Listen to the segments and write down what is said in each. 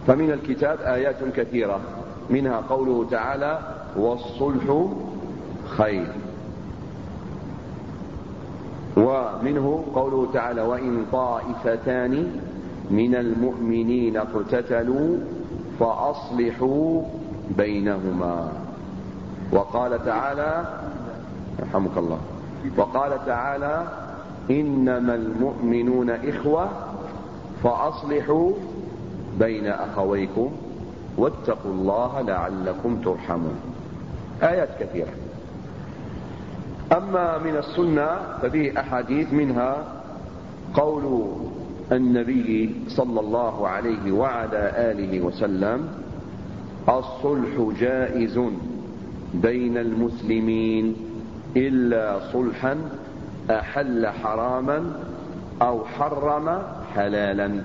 فمن الكتاب آيات كثيرة، منها قوله تعالى: والصلح خير. ومنه قوله تعالى: وإن طائفتان من المؤمنين اقتتلوا فأصلحوا بينهما. وقال تعالى: رحمك الله، وقال تعالى: إنما المؤمنون إخوة فأصلحوا بين أخويكم واتقوا الله لعلكم ترحمون. آيات كثيرة. أما من السنة ففيه أحاديث، منها قول النبي صلى الله عليه وعلى آله وسلم: الصلح جائز بين المسلمين إلا صلحا أحل حراما أو حرم حلالا،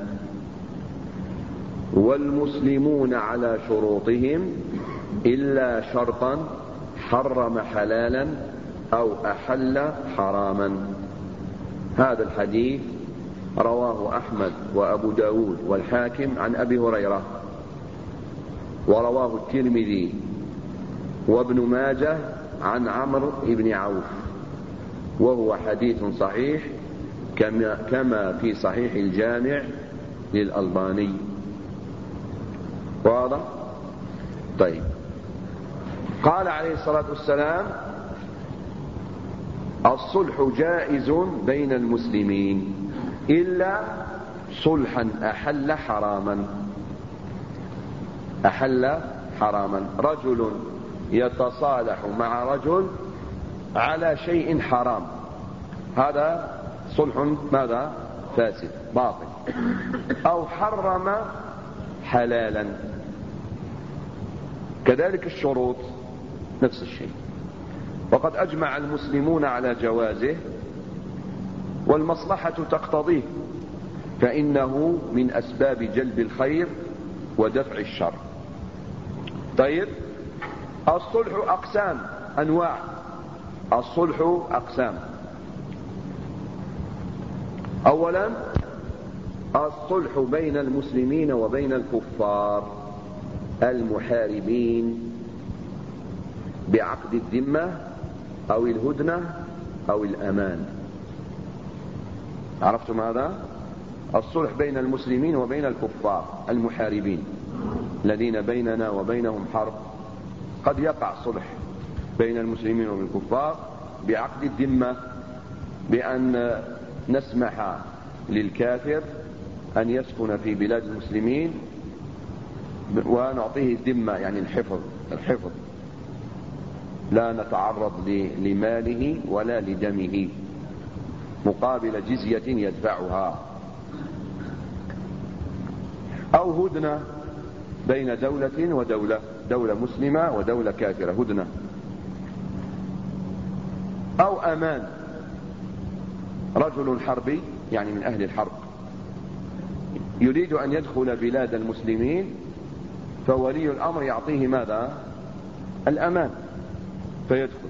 والمسلمون على شروطهم إلا شرطا حرم حلالا أو أحل حراما. هذا الحديث رواه أحمد وأبو داود والحاكم عن أبي هريرة، ورواه الترمذي وابن ماجه عن عمرو بن عوف، وهو حديث صحيح كما في صحيح الجامع للألباني. واضح؟ طيب. قال عليه الصلاة والسلام: الصلح جائز بين المسلمين إلا صلحا أحل حراما. أحل حراما، رجل يتصالح مع رجل على شيء حرام، هذا صلح ماذا؟ فاسد باطل. أو حرم حلالا، كذلك الشروط نفس الشيء. وقد أجمع المسلمون على جوازه، والمصلحة تقتضيه، فإنه من أسباب جلب الخير ودفع الشر. طيب، الصلح أقسام، أنواع. الصلح أقسام. أولا الصلح بين المسلمين وبين الكفار المحاربين بعقد الذمة أو الهدنة أو الأمان. عرفتم هذا؟ الصلح بين المسلمين وبين الكفار المحاربين الذين بيننا وبينهم حرب. قد يقع صلح بين المسلمين والكفار بعقد الذمة، بأن نسمح للكافر أن يسكن في بلاد المسلمين ونعطيه الذمة، يعني الحفظ، لا نتعرض لماله ولا لدمه مقابل جزية يدفعها. أو هدنة بين دولة ودولة، دولة مسلمة ودولة كافرة، هدنة. أو أمان، رجل حربي يعني من أهل الحرب يريد أن يدخل بلاد المسلمين، فولي الأمر يعطيه ماذا؟ الأمان فيدخل.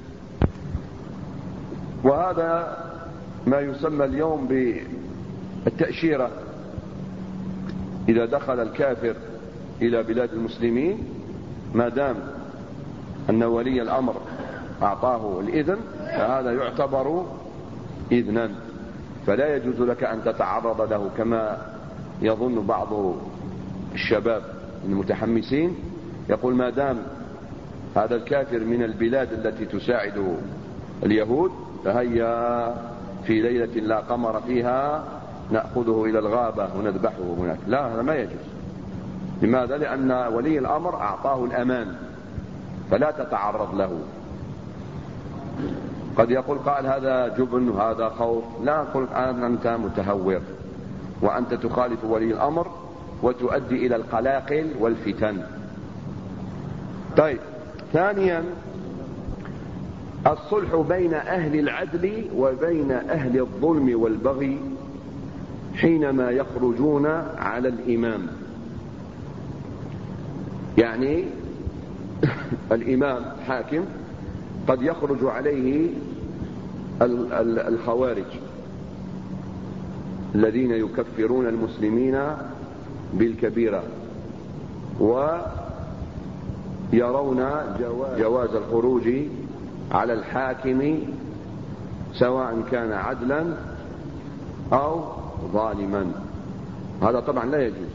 وهذا ما يسمى اليوم بالتأشيرة. إذا دخل الكافر إلى بلاد المسلمين، ما دام أن ولي الأمر أعطاه الإذن، فهذا يعتبر إذنا، فلا يجوز لك أن تتعرض له كما يظن بعض الشباب المتحمسين، يقول ما دام هذا الكافر من البلاد التي تساعد اليهود، فهيا في ليلة لا قمر فيها نأخذه إلى الغابة ونذبحه هناك. لا، هذا ما يجوز. لماذا؟ لأن ولي الأمر أعطاه الأمان، فلا تتعرض له. قد يقول قال هذا جبن وهذا خوف، لا، قل أنت متهور وأنت تخالف ولي الأمر وتؤدي إلى القلاقل والفتن. طيب، ثانيا الصلح بين أهل العدل وبين أهل الظلم والبغي حينما يخرجون على الإمام. يعني الإمام حاكم قد يخرج عليه الخوارج الذين يكفرون المسلمين بالكبيرة ويرون جواز الخروج على الحاكم سواء كان عدلا أو ظالما. هذا طبعا لا يجوز.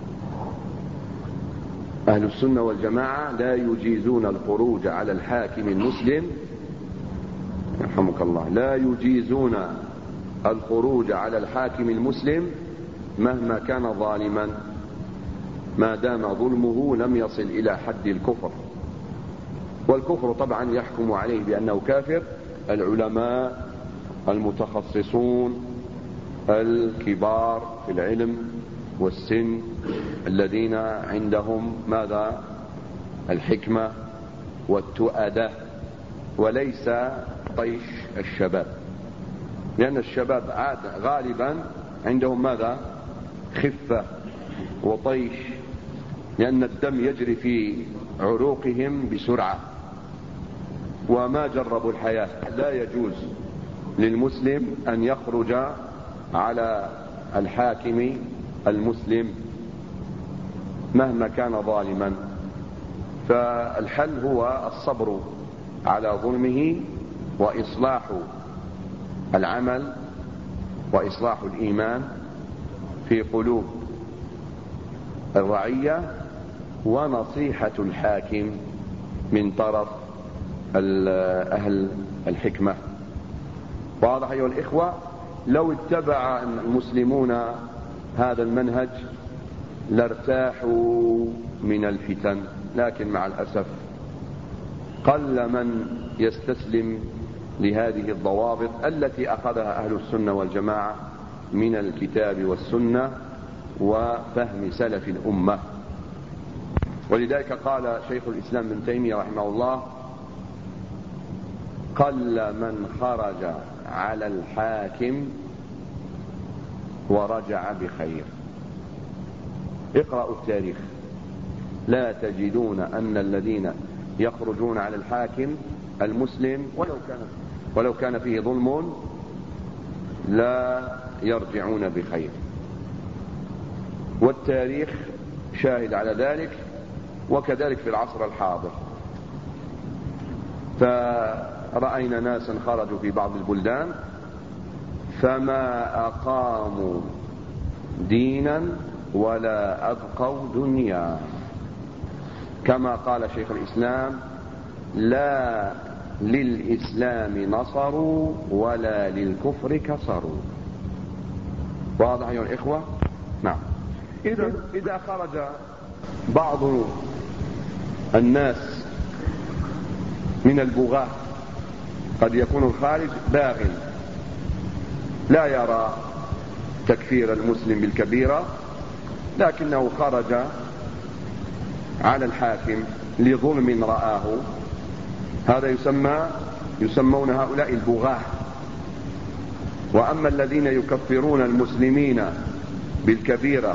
أهل السنة والجماعة لا يجيزون الخروج على الحاكم المسلم، يرحمك الله، لا يجيزون الخروج على الحاكم المسلم مهما كان ظالما، ما دام ظلمه لم يصل إلى حد الكفر. والكفر طبعا يحكم عليه بأنه كافر العلماء المتخصصون الكبار في العلم والسن الذين عندهم ماذا؟ الحكمة والتؤدة، وليس طيش الشباب، لأن الشباب غالبا عندهم ماذا؟ خفة وطيش، لأن الدم يجري في عروقهم بسرعة وما جربوا الحياة. لا يجوز للمسلم أن يخرج على الحاكم المسلم مهما كان ظالما. فالحل هو الصبر على ظلمه وإصلاح العمل وإصلاح الإيمان في قلوب الرعية، ونصيحة الحاكم من طرف أهل الحكمة. واضح أيها الإخوة؟ لو اتبع المسلمون هذا المنهج لارتاحوا من الفتن، لكن مع الأسف قل من يستسلم لهذه الضوابط التي أخذها أهل السنة والجماعة من الكتاب والسنة وفهم سلف الأمة. ولذلك قال شيخ الإسلام ابن تيمية رحمه الله: قل من خرج على الحاكم ورجع بخير. اقرأوا التاريخ، لا تجدون أن الذين يخرجون على الحاكم المسلم ولو كان فيه ظلم لا يرجعون بخير، والتاريخ شاهد على ذلك، وكذلك في العصر الحاضر. فرأينا ناسا خرجوا في بعض البلدان فما أقاموا دينا ولا أبقوا دنيا، كما قال شيخ الإسلام: لا للإسلام نصروا ولا للكفر كسروا. واضح أيها الإخوة؟ نعم. إذا خرج بعض الناس من البغاة، قد يكون الخارج باغ لا يرى تكفير المسلم بالكبيرة، لكنه خرج على الحاكم لظلم رآه، هذا يسمون هؤلاء البغاة. وأما الذين يكفرون المسلمين بالكبيرة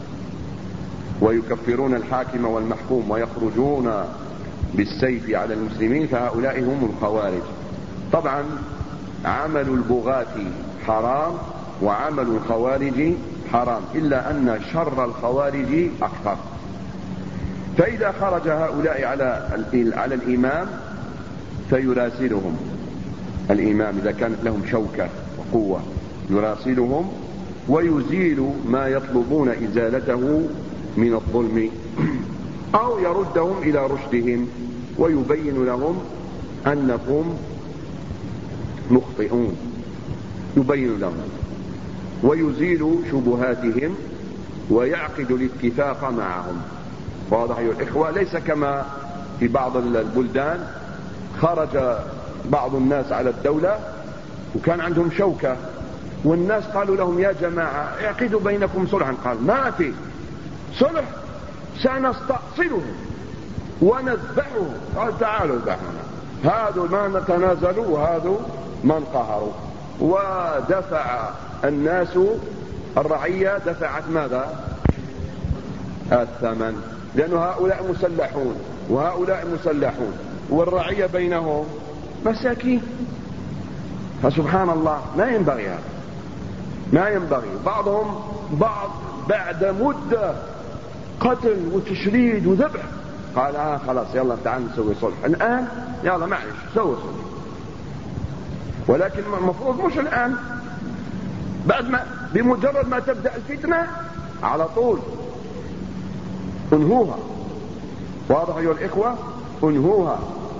ويكفرون الحاكم والمحكوم ويخرجون بالسيف على المسلمين فهؤلاء هم الخوارج. طبعا عمل البغاة حرام وعمل الخوارج حرام، إلا أن شر الخوارج أكثر. فإذا خرج هؤلاء على الإمام فيراسلهم الإمام إذا كانت لهم شوكة وقوة، يراسلهم ويزيل ما يطلبون إزالته من الظلم، أو يردهم إلى رشدهم ويبين لهم أنكم مخطئون، يبين لهم ويزيل شبهاتهم ويعقد الاتفاق معهم. واضح أيها الإخوة؟ ليس كما في بعض البلدان خرج بعض الناس على الدولة وكان عندهم شوكة، والناس قالوا لهم: يا جماعة اعقدوا بينكم صلحا. قال: ما في صلح، سنستأصله ونذبحه. قال: تعالوا اذبحونا، هذا ما نتنازلوا وهذا من قهروا. ودفع الناس، الرعية دفعت ماذا؟ الثمن، لأن هؤلاء مسلحون وهؤلاء مسلحون، والرعية بينهم مساكين. فسبحان الله، ما ينبغي هذا، ما ينبغي. بعض بعد مدة قتل وتشريد وذبح. قال خلاص يلا تعال نسوي صلح الآن، يلا معلش سوي صلح. ولكن المفروض مش الآن، بعد ما بمجرد ما تبدأ الفتنة على طول انهوها. واضح أيها الإخوة؟ انهوها.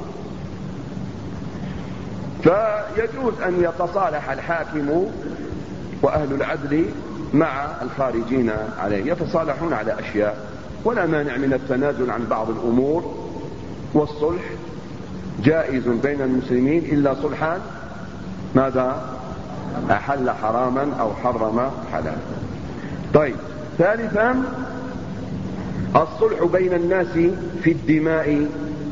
فيجوز أن يتصالح الحاكم وأهل العدل مع الخارجين عليه، يتصالحون على أشياء، ولا مانع من التنازل عن بعض الأمور، والصلح جائز بين المسلمين إلا صلحا ماذا؟ أحل حراما أو حرم حلالا. طيب، ثالثا الصلح بين الناس في الدماء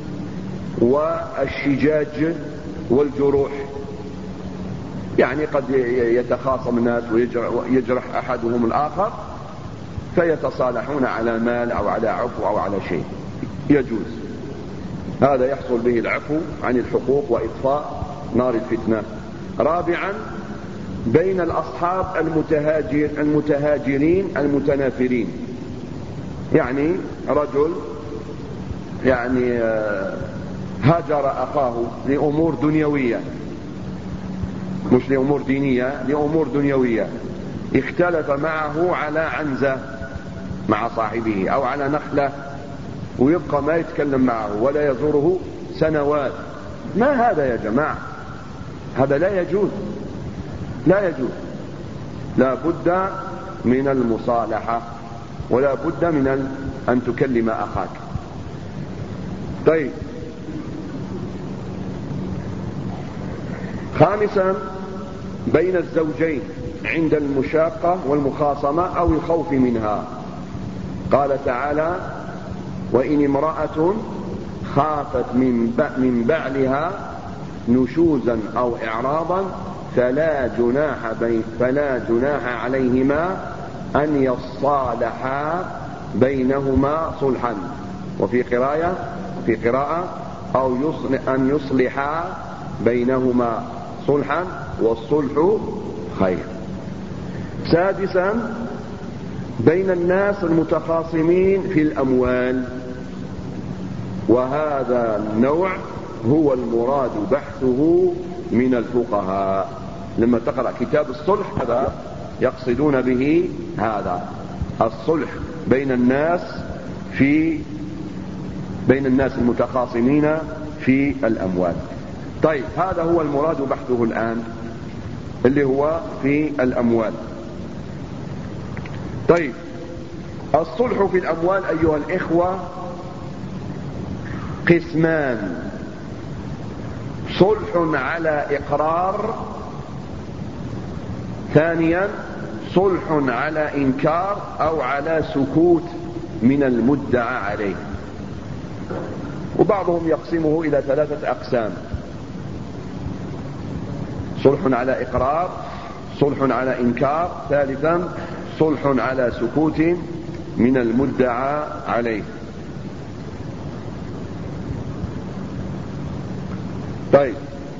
والشجاج والجروح. يعني قد يتخاصم الناس ويجرح أحدهم الآخر فيتصالحون على مال أو على عفو أو على شيء، يجوز. هذا يحصل به العفو عن الحقوق وإطفاء نار الفتنة. رابعا بين الأصحاب المتهاجرين المتنافرين. يعني رجل يعني هاجر أخاه لأمور دنيوية، مش لأمور دينية، لأمور دنيوية، اختلف معه على عنزة مع صاحبه أو على نخلة، ويبقى ما يتكلم معه ولا يزوره سنوات. ما هذا يا جماعة؟ هذا لا يجوز، لا يجوز. لا بد من المصالحة، ولا بد من أن تكلم أخاك. طيب، خامسا بين الزوجين عند المشاقة والمخاصمة أو الخوف منها. قال تعالى: وإن امرأة خافت من بعلها نشوزا أو إعراضا فلا جناح عليهما أن يصالحا بينهما صلحا. وفي قراءة أو أن يصلحا بينهما صلحا والصلح خير. سادسا بين الناس المتخاصمين في الأموال، وهذا النوع هو المراد بحثه من الفقهاء. لما تقرأ كتاب الصلح هذا يقصدون به هذا الصلح بين الناس المتخاصمين في الأموال. طيب، هذا هو المراد بحثه الآن، اللي هو في الأموال. طيب، الصلح في الأموال أيها الإخوة قسمان: صلح على إقرار، ثانيا صلح على إنكار أو على سكوت من المدعى عليه. وبعضهم يقسمه إلى 3 أقسام: صلح على إقرار، صلح على إنكار، ثالثا صلح على سكوت من المدعى عليه. طيب،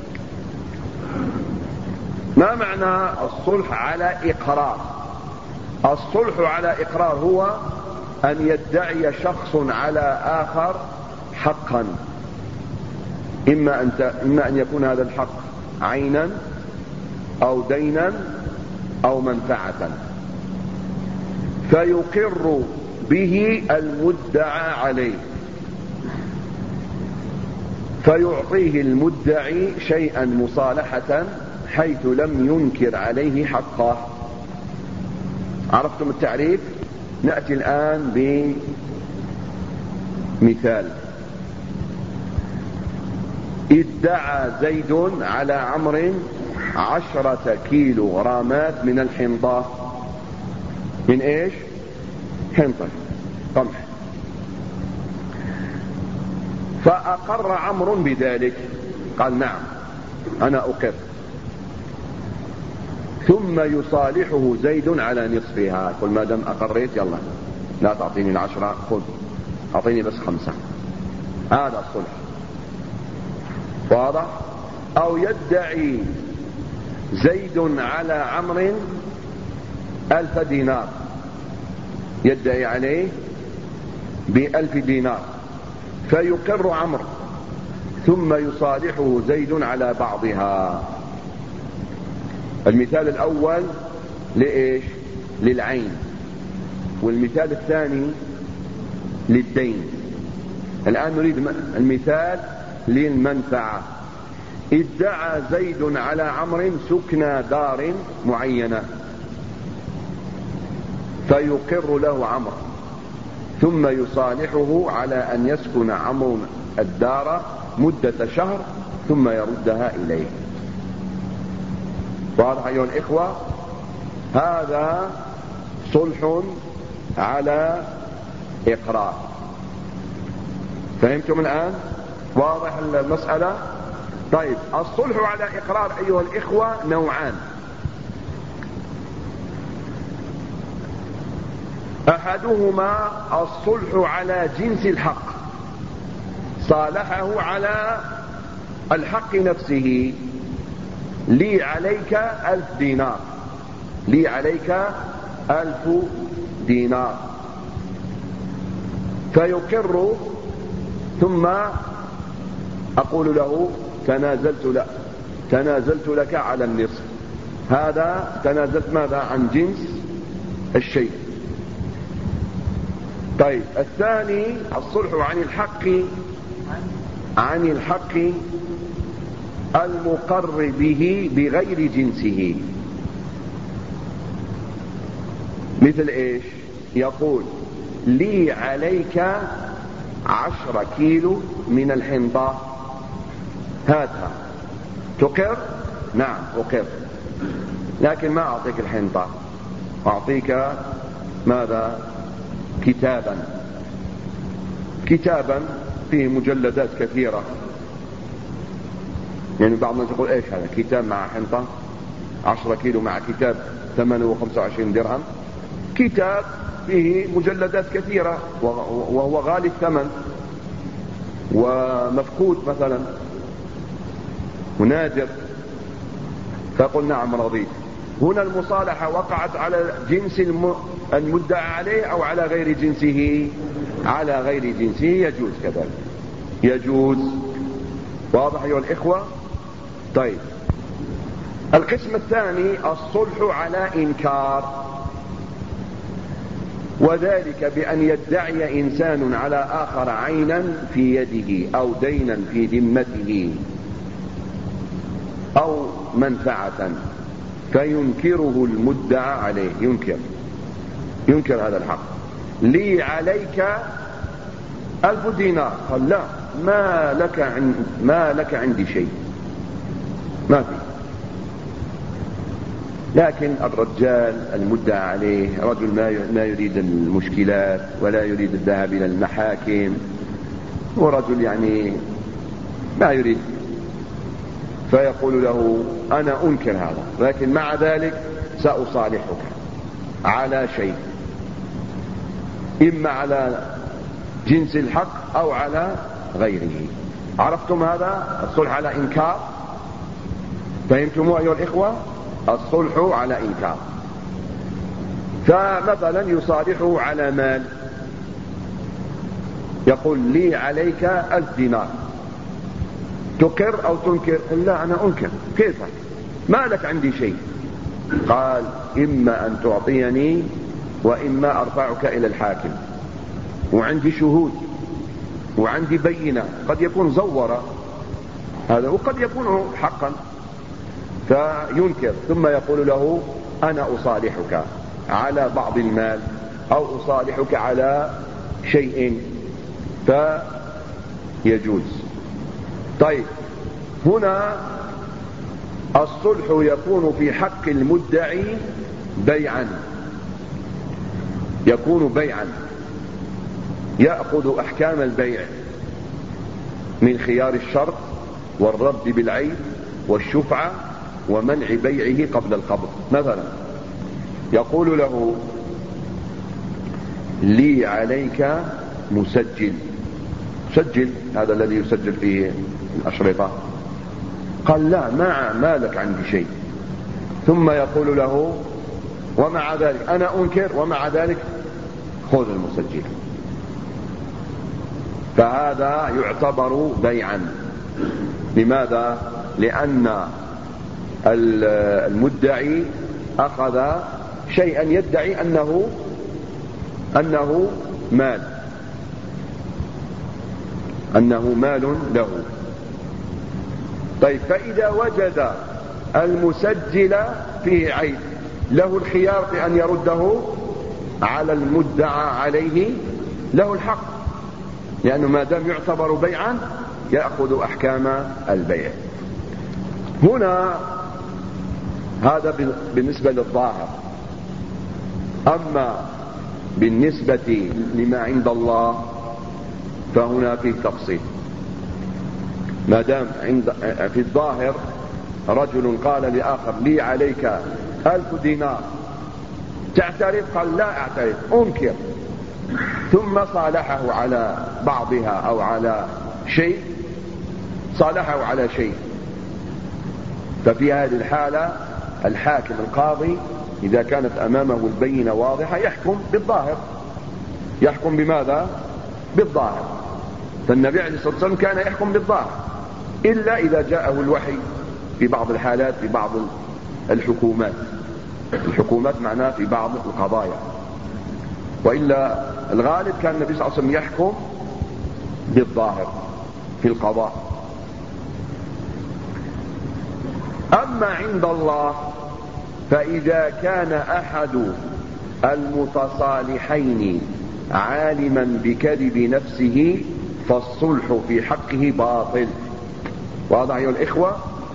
ما معنى الصلح على إقرار؟ الصلح على إقرار هو أن يدعي شخص على آخر حقا، إما أن يكون هذا الحق عينا أو دينا أو منفعة، فيقر به المدعى عليه، فيعطيه المدعي شيئا مصالحة حيث لم ينكر عليه حقه. عرفتم التعريف؟ نأتي الآن بمثال: ادعى زيد على عمرو 10 كيلوغرامات من الحنطة. من ايش؟ حنطة، قمح. فأقر عمرو بذلك، قال: نعم أنا أقر. ثم يصالحه زيد على نصفها، قل ما دام أقريت يلا لا تعطيني 10، خذ أعطيني بس 5. هذا الصلح، واضح؟ أو يدعي زيد على عمرو 1000 دينار، يدعي عليه ب1,000 دينار، فيقر عمرو ثم يصالحه زيد على بعضها. المثال الأول لإيش؟ للعين، والمثال الثاني للدين. الآن نريد المثال للمنفعة. ادعى زيد على عمرو سكن دار معينة، فيقر له عمرو ثم يصالحه على أن يسكن عمرو الدار مدة شهر ثم يردها إليه. واضح أيها الإخوة؟ هذا صلح على إقرار. فهمتم الآن؟ واضح المسألة؟ طيب، الصلح على إقرار أيها الإخوة نوعان. أحدهما الصلح على جنس الحق، صالحه على الحق نفسه، لي عليك 1000 دينار، لي عليك 1000 دينار، فيقر ثم أقول له تنازلت لك على النصف. هذا تنازلت ماذا؟ عن جنس الشيء. طيب، الثاني الصلح عن الحق المقر به بغير جنسه. مثل ايش؟ يقول لي عليك 10 كيلو من الحنطة، هاتها. تقر؟ نعم أقر، لكن ما أعطيك الحنطة، أعطيك ماذا؟ كتابا فيه مجلدات كثيرة. يعني بعض الناس يقول ايش هذا؟ كتاب مع حنطة؟ 10 كيلو مع كتاب ثمنه 25 درهم؟ كتاب فيه مجلدات كثيرة وهو غالي الثمن ومفقود مثلا ونادر، فقل نعم رضيت. هنا المصالحة وقعت على جنس المدعى عليه أو على غير جنسه؟ على غير جنسه، يجوز كذلك، يجوز. واضح أيها الإخوة؟ طيب، القسم الثاني الصلح على إنكار، وذلك بأن يدعي إنسان على آخر عينا في يده أو دينا في ذمته أو منفعة، فينكره المدعى عليه، ينكر هذا الحق. لي عليك 1000 دينار، قال لا، ما لك عندي شيء، ما في. لكن الرجال المدعى عليه رجل ما يريد المشكلات ولا يريد الذهاب إلى المحاكم، ورجل يعني ما يريد، فيقول له أنا أنكر هذا، لكن مع ذلك سأصالحك على شيء، إما على جنس الحق أو على غيره. عرفتم هذا الصلح على إنكار؟ فهمتموه أيها الإخوة؟ الصلح على إنكار. فمثلا يصالحه على مال، يقول لي عليك 1000 دينار، تقر أو تنكر؟ لا، أنا أنكر. كيف؟ ما لك عندي شيء. قال إما أن تعطيني وإما أرفعك إلى الحاكم، وعندي شهود وعندي بينة، قد يكون زور هذا وقد يكون حقا، فينكر. ثم يقول له أنا أصالحك على بعض المال أو أصالحك على شيء، فيجوز. طيب، هنا الصلح يكون في حق المدعي بيعا، يكون بيعا، يأخذ أحكام البيع من خيار الشرط والرد بالعيب والشفعة ومنع بيعه قبل القبض. مثلا يقول له لي عليك مسجل، سجل، هذا الذي يسجل فيه الأشرطة. قال لا، ما لك عندي شيء. ثم يقول له ومع ذلك أنا أنكر، ومع ذلك خذ المسجل. فهذا يعتبر بيعا. لماذا؟ لأن المدعي أخذ شيئا يدعي أنه مال له. طيب، فإذا وجد المسجل فيه عيب له الخيار في أن يرده على المدعى عليه، له الحق، لأنه ما دام يعتبر بيعا يأخذ أحكام البيع. هنا هذا بالنسبة للظاهر. أما بالنسبة لما عند الله فهنا فيه تفصيل. ما دام في الظاهر رجل قال لآخر لي عليك 1000 دينار تعترف؟ قال لا أعترف، أنكر، ثم صالحه على بعضها أو على شيء، صالحه على شيء، ففي هذه الحالة الحاكم القاضي إذا كانت أمامه البينة واضحة يحكم بالظاهر. يحكم بماذا؟ بالظاهر. فالنبي عليه الصلاة والسلام كان يحكم بالظاهر، إلا إذا جاءه الوحي في بعض الحالات، في بعض الحكومات معناه في بعض القضايا، وإلا الغالب كان النبي صلى الله عليه وسلم يحكم بالظاهر في القضاء. أما عند الله فإذا كان أحد المتصالحين عالما بكذب نفسه فالصلح في حقه باطل. واضح أيها الإخوة؟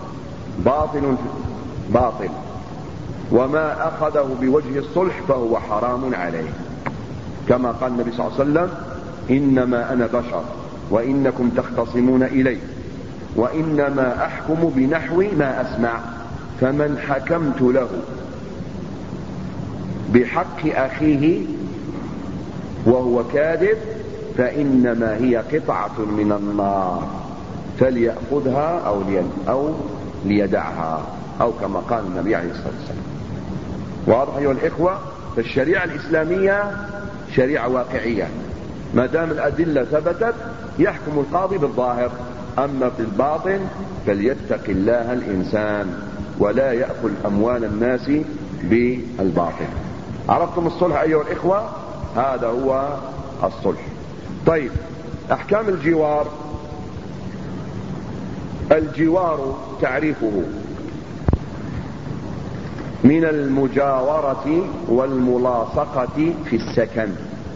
باطل، وما أخذه بوجه الصلح فهو حرام عليه، كما قال النبي صلى الله عليه وسلم إنما أنا بشر وإنكم تختصمون إلي وإنما أحكم بنحو ما أسمع، فمن حكمت له بحق أخيه وهو كاذب فإنما هي قطعة من النار فليأخذها أو ليدعها، أو كما قال النبي عليه الصلاة والسلام. واضح أيها الإخوة؟ فالشريعة الإسلامية شريعة واقعية، ما دام الأدلة ثبتت يحكم القاضي بالظاهر، أما في الباطن فليتق الله الإنسان ولا يأكل أموال الناس بالباطل. عرفتم الصلح أيها الإخوة؟ هذا هو الصلح. طيب، أحكام الجوار. الجوار تعريفه من المجاورة والملاصقة في السكن.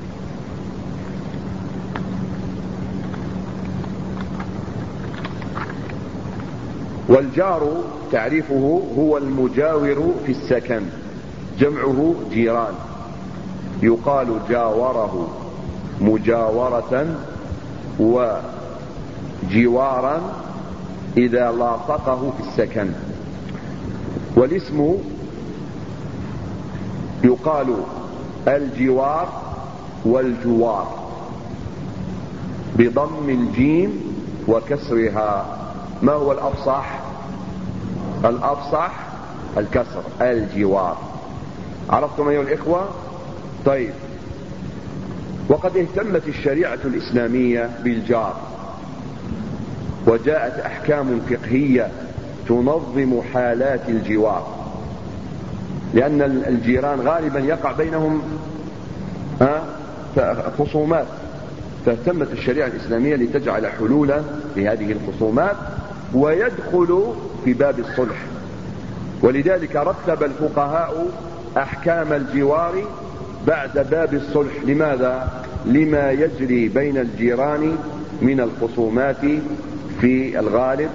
والجار تعريفه هو المجاور في السكن، جمعه جيران، يقال جاوره مجاورة وجوارا إذا لاصقه في السكن. والاسم يقال الجوار والجوار بضم الجيم وكسرها. ما هو الأفصح؟ الأفصح الكسر، الجوار. عرفتم أيها الإخوة؟ طيب، وقد اهتمت الشريعة الإسلامية بالجار، وجاءت أحكام فقهية تنظم حالات الجوار، لأن الجيران غالبا يقع بينهم خصومات، فاهتمت الشريعة الإسلامية لتجعل حلولا لهذه الخصومات ويدخل في باب الصلح. ولذلك رتب الفقهاء أحكام الجوار بعد باب الصلح. لماذا؟ لما يجري بين الجيران من الخصومات في الغالب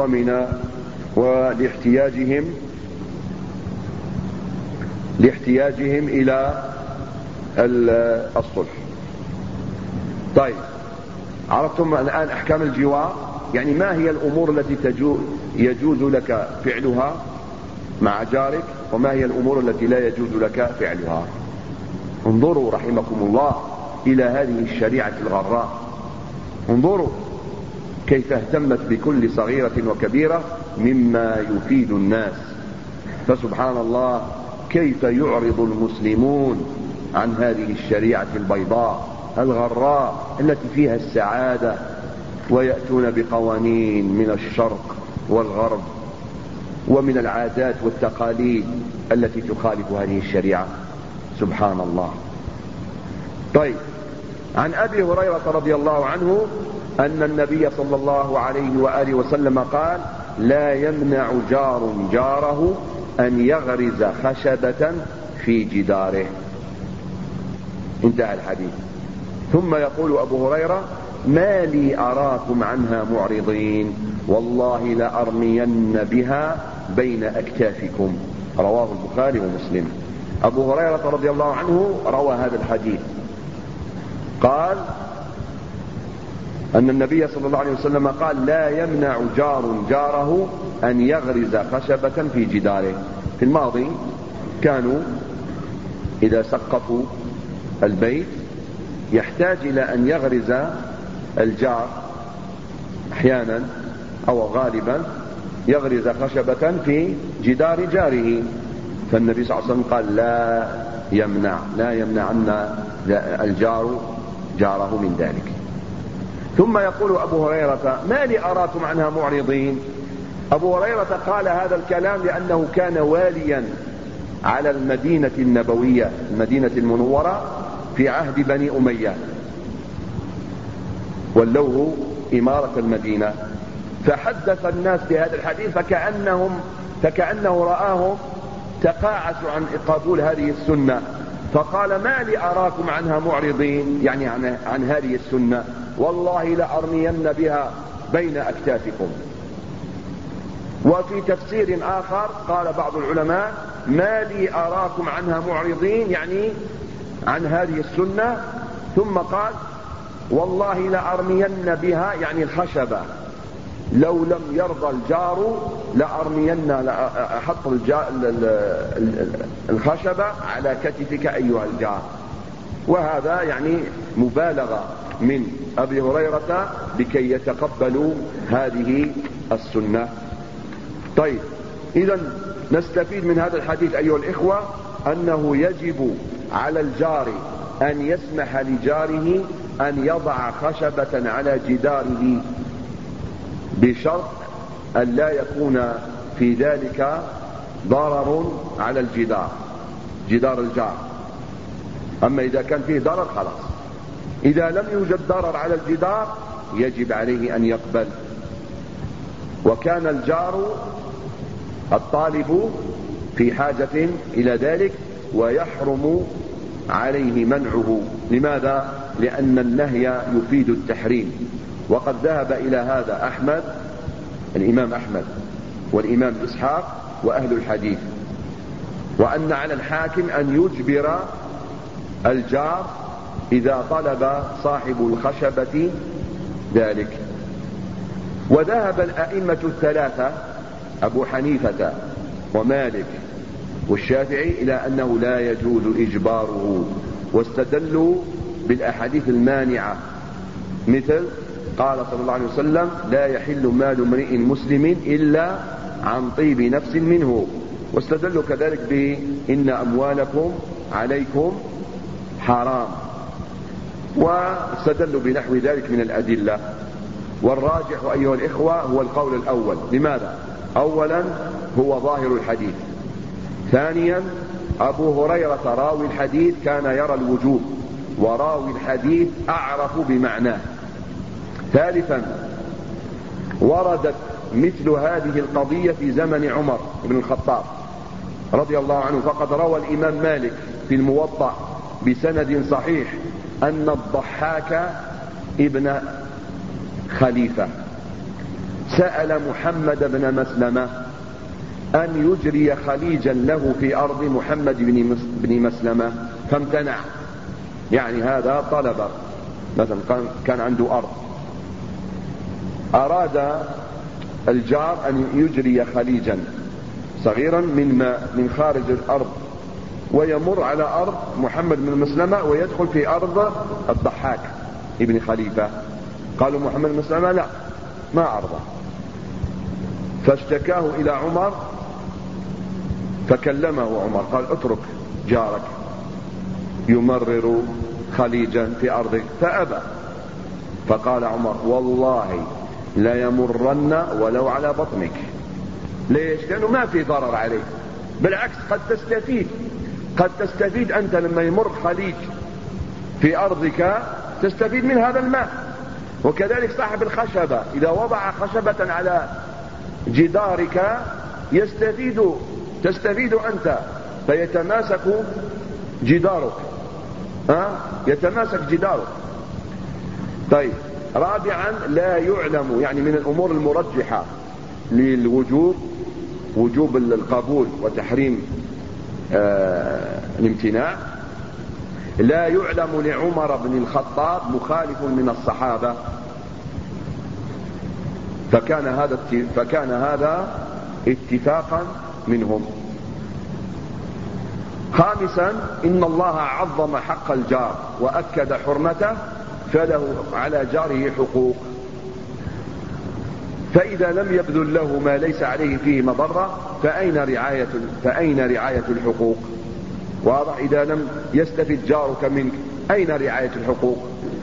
لاحتياجهم إلى الصلح. طيب، عرفتم الآن أحكام الجوار؟ يعني ما هي الأمور التي يجوز لك فعلها مع جارك، وما هي الأمور التي لا يجوز لك فعلها. انظروا رحمكم الله إلى هذه الشريعة الغراء، انظروا كيف اهتمت بكل صغيرة وكبيرة مما يفيد الناس. فسبحان الله كيف يعرض المسلمون عن هذه الشريعة البيضاء الغراء التي فيها السعادة، ويأتون بقوانين من الشرق والغرب ومن العادات والتقاليد التي تخالف هذه الشريعة. سبحان الله. طيب، عن أبي هريرة رضي الله عنه أن النبي صلى الله عليه وآله وسلم قال: لا يمنع جار جاره أن يغرز خشبة في جداره. انتهى الحديث. ثم يقول أبو هريرة: ما لي أراكم عنها معرضين، والله لأرمين بها بين أكتافكم. رواه البخاري ومسلم. أبو هريرة رضي الله عنه روى هذا الحديث، قال أن النبي صلى الله عليه وسلم قال: لا يمنع جار جاره أن يغرز خشبة في جداره. في الماضي كانوا إذا سقفوا البيت يحتاج إلى أن يغرز الجار أحيانا أو غالبا يغرز خشبة في جدار جاره، فالنبي صلى الله عليه وسلم قال: لا يمنعن الجار جاره من ذلك. ثم يقول أبو هريرة: ما لي أراكم عنها معرضين. أبو هريرة قال هذا الكلام لأنه كان واليا على المدينة النبوية، المدينة المنورة، في عهد بني أمية، ولوه إمارة المدينة، فحدث الناس بهذا الحديث فكأنه رآهم تقاعسوا عن قبول هذه السنة، فقال: ما لي أراكم عنها معرضين، يعني عن هذه السنة، والله لأرمين بها بين أكتافكم. وفي تفسير آخر قال بعض العلماء: ما لي أراكم عنها معرضين، يعني عن هذه السنة، ثم قال: والله لأرمين بها، يعني الخشبة، لو لم يرضى الجار لأرمين، أحط الخشبة على كتفك أيها الجار. وهذا يعني مبالغة من أبي هريرة لكي يتقبلوا هذه السنة. طيب، إذن نستفيد من هذا الحديث أيها الإخوة أنه يجب على الجار أن يسمح لجاره أن يضع خشبة على جداره، بشرط أن لا يكون في ذلك ضرر على جدار الجار. أما إذا كان فيه ضرر خلاص. إذا لم يوجد ضرر على الجدار يجب عليه أن يقبل. وكان الجار الطالب في حاجة إلى ذلك ويحرم عليه منعه. لماذا؟ لأن النهي يفيد التحريم، وقد ذهب إلى هذا الإمام أحمد والإمام إسحاق وأهل الحديث، وأن على الحاكم أن يجبر الجار إذا طلب صاحب الخشبة ذلك. وذهب الأئمة الثلاثة أبو حنيفة ومالك والشافعي إلى أنه لا يجوز إجباره، واستدلوا بالأحاديث المانعة، مثل قال صلى الله عليه وسلم: لا يحل مال امرئ مسلم إلا عن طيب نفس منه. واستدلوا كذلك بإن أموالكم عليكم حرام، واستدلوا بنحو ذلك من الأدلة. والراجح أيها الإخوة هو القول الأول. لماذا؟ أولا هو ظاهر الحديث، ثانيا أبو هريرة راوي الحديث كان يرى الوجوب، وراوي الحديث أعرف بمعناه، ثالثا وردت مثل هذه القضية في زمن عمر بن الخطاب رضي الله عنه، فقد روى الإمام مالك في الموطأ بسند صحيح أن الضحاك ابن خليفة سأل محمد بن مسلمة أن يجري خليجا له في أرض محمد بن مسلمة فامتنع. يعني هذا طلب، مثلا كان عنده أرض، أراد الجار أن يجري خليجا صغيرا من خارج الأرض ويمر على أرض محمد بن مسلمة ويدخل في أرض الضحاك ابن خليفة. قالوا محمد بن مسلمة: لا، ما أرضى. فاشتكاه إلى عمر، فكلمه عمر قال: اترك جارك يمرر خليجا في أرضك، فأبى. فقال عمر: والله لا يمرن ولو على بطنك. ليش؟ لأنه ما في ضرر عليه، بالعكس قد تستفيد أنت لما يمر خليج في أرضك، تستفيد من هذا الماء. وكذلك صاحب الخشبة إذا وضع خشبة على جدارك تستفيد أنت، فيتماسك جدارك. يتماسك جدارك. طيب، رابعا لا يعلم، يعني من الأمور المرجحة للوجوب، وجوب القبول وتحريم الامتناع، لا يعلم لعمر بن الخطاب مخالف من الصحابة، فكان هذا اتفاقا منهم. خامسا إن الله عظم حق الجار وأكد حرمته، فله على جاره حقوق، فإذا لم يبذل له ما ليس عليه فيه مضرة فأين رعاية الحقوق؟ واضح؟ إذا لم يستفد جارك منك أين رعاية الحقوق؟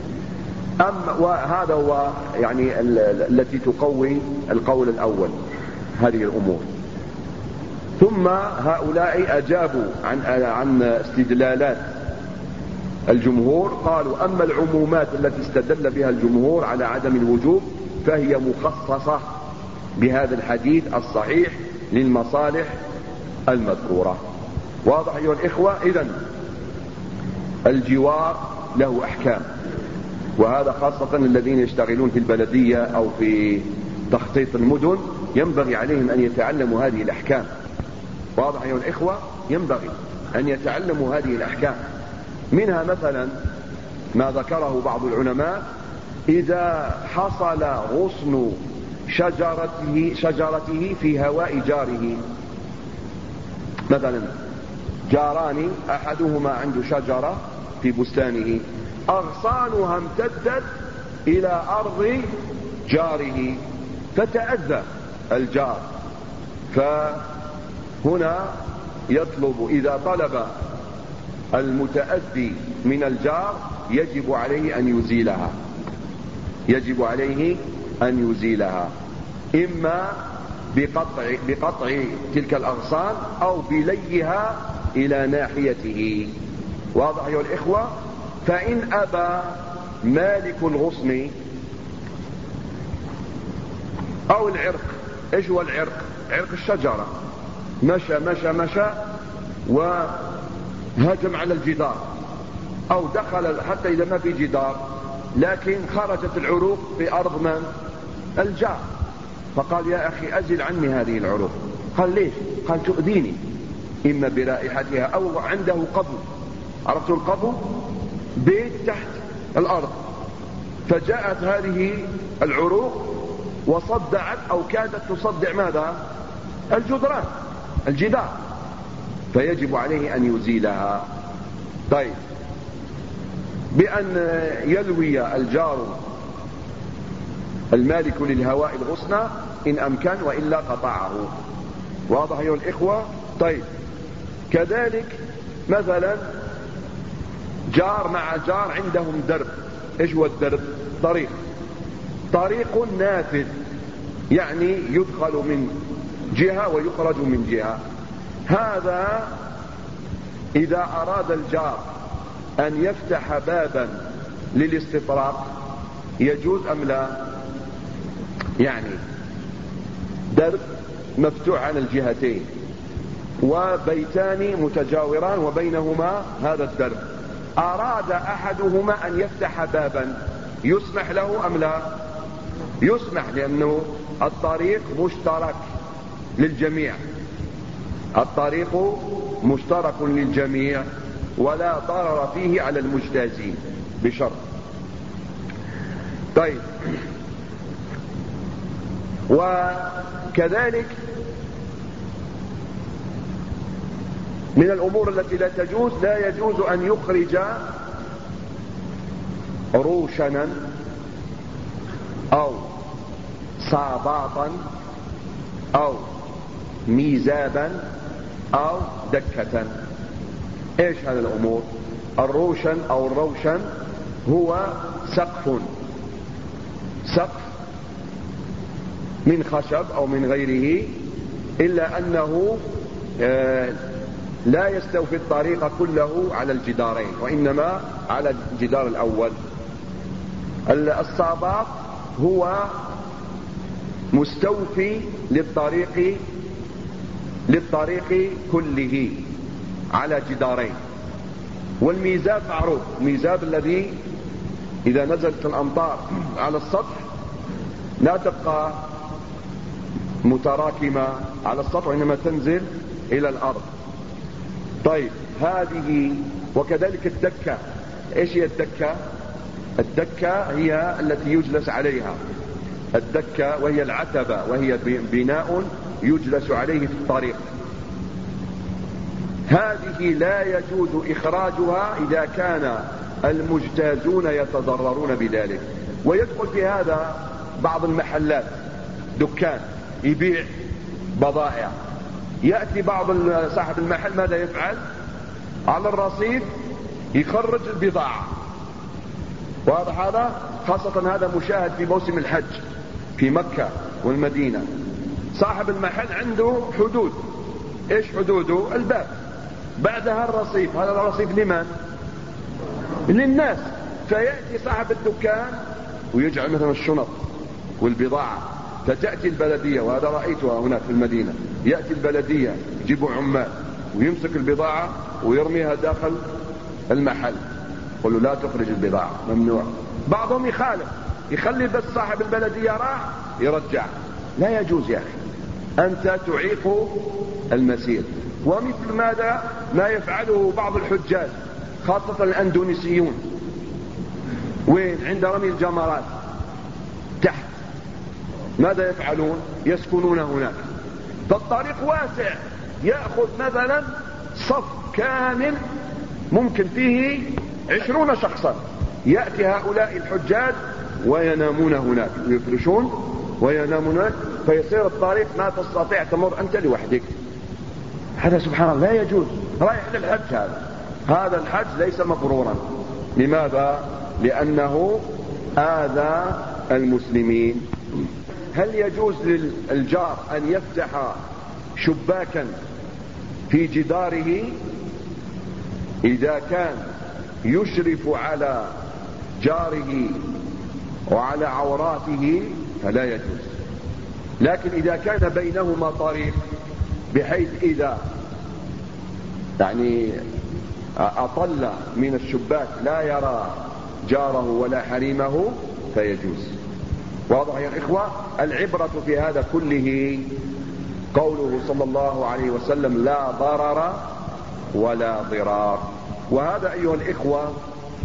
وهذا هو يعني التي تقوي القول الأول، هذه الأمور. ثم هؤلاء أجابوا عن استدلالات الجمهور، قالوا: أما العمومات التي استدل بها الجمهور على عدم الوجوب فهي مخصصة بهذا الحديث الصحيح للمصالح المذكورة. واضح أيها الإخوة؟ إذن الجوار له أحكام، وهذا خاصة الذين يشتغلون في البلدية أو في تخطيط المدن ينبغي عليهم أن يتعلموا هذه الأحكام. واضح أيها الإخوة؟ ينبغي أن يتعلموا هذه الأحكام. منها مثلا ما ذكره بعض العلماء: إذا حصل غصن شجرته في هواء جاره، مثلا جاران أحدهما عنده شجرة في بستانه، أغصانها امتدت إلى أرض جاره فتأذى الجار، فهنا يطلب، إذا طلب المتأذي من الجار يجب عليه أن يزيلها، إما بقطع تلك الأغصان أو بليها إلى ناحيته. واضح أيها الإخوة؟ فإن أبى مالك الغصن أو العرق، إيش هو العرق؟ عرق الشجرة، مشى وهجم على الجدار، أو دخل حتى إذا ما في جدار لكن خرجت العروق في أرض من؟ الجار، فقال: يا أخي أزل عني هذه العروق. قال: ليش؟ قال: تؤذيني، إما برائحتها أو عنده قبو. عرفت القبو؟ بيت تحت الأرض، فجاءت هذه العروق وصدعت أو كادت تصدع ماذا؟ الجدار، فيجب عليه أن يزيلها. طيب، بأن يلوي الجار المالك للهواء الغصن إن أمكن، وإلا قطعه. واضح أيها الإخوة؟ طيب، كذلك مثلا جار مع جار عندهم درب. إيش هو الدرب؟ طريق نافذ، يعني يدخل من جهة ويخرج من جهة. هذا إذا أراد الجار أن يفتح بابا للاستطراق يجوز أم لا؟ يعني درب مفتوح على الجهتين وبيتان متجاوران وبينهما هذا الدرب، أراد أحدهما أن يفتح بابا، يسمح له أم لا؟ يسمح، لأنه الطريق مشترك للجميع، ولا ضرر فيه على المجتازين بشرط. طيب، وكذلك من الأمور التي لا يجوز أن يخرج روشنا أو صاباطا أو ميزابا أو دكة. إيش هذه الأمور؟ الروشن أو الروشن هو سقف من خشب أو من غيره، إلا أنه لا يستوفي الطريق كله على الجدارين، وإنما على الجدار الأول. الصاباط هو مستوفي للطريق كله على جدارين. والميزاب معروف، الميزاب الذي إذا نزلت الأمطار على السطح لا تبقى متراكمة على السطح، وإنما تنزل إلى الأرض. طيب هذه، وكذلك الدكة. إيش هي الدكة؟ الدكة هي التي يجلس عليها، الدكة وهي العتبة، وهي بناء يجلس عليه في الطريق. هذه لا يجوز إخراجها إذا كان المجتازون يتضررون بذلك. ويدخل في هذا بعض المحلات، دكان يبيع بضائع، يأتي بعض صاحب المحل ماذا يفعل؟ على الرصيف يخرج البضاعة. واضح هذا؟ خاصة هذا مشاهد في موسم الحج في مكة والمدينة. صاحب المحل عنده حدود. ايش حدوده؟ الباب، بعدها الرصيف. هذا الرصيف لمن؟ للناس. فيأتي صاحب الدكان ويجعل مثلا الشنط والبضاعة، فتأتي البلدية، وهذا رأيتها هنا في المدينة، يأتي البلدية يجيبوا عمال ويمسك البضاعة ويرميها داخل المحل، يقول له لا تخرج البضاعة، ممنوع. بعضهم يخالف، يخلي بس صاحب البلدية راح يرجع. لا يجوز يا أخي، أنت تعيق المسير. ومثل ماذا ما يفعله بعض الحجاج خاصة الأندونيسيون، وين؟ عند رمي الجمرات تحت ماذا يفعلون؟ يسكنون هناك، فالطريق واسع، يأخذ مثلا صف كامل ممكن فيه 20 شخصا. يأتي هؤلاء الحجاج وينامون هناك، يفرشون وينامون هناك، فيصير الطريق ما تستطيع تمر أنت لوحدك. هذا سبحان الله لا يجوز. رايح للحج، هذا الحج ليس مبرورا. لماذا؟ لأنه آذى المسلمين. هل يجوز للجار أن يفتح شباكا في جداره إذا كان يشرف على جاره وعلى عوراته؟ فلا يجوز. لكن إذا كان بينهما طريق بحيث إذا يعني أطل من الشباك لا يرى جاره ولا حريمه فيجوز. واضح يا إخوة؟ العبرة في هذا كله قوله صلى الله عليه وسلم لا ضرر ولا ضرار. وهذا أيها الإخوة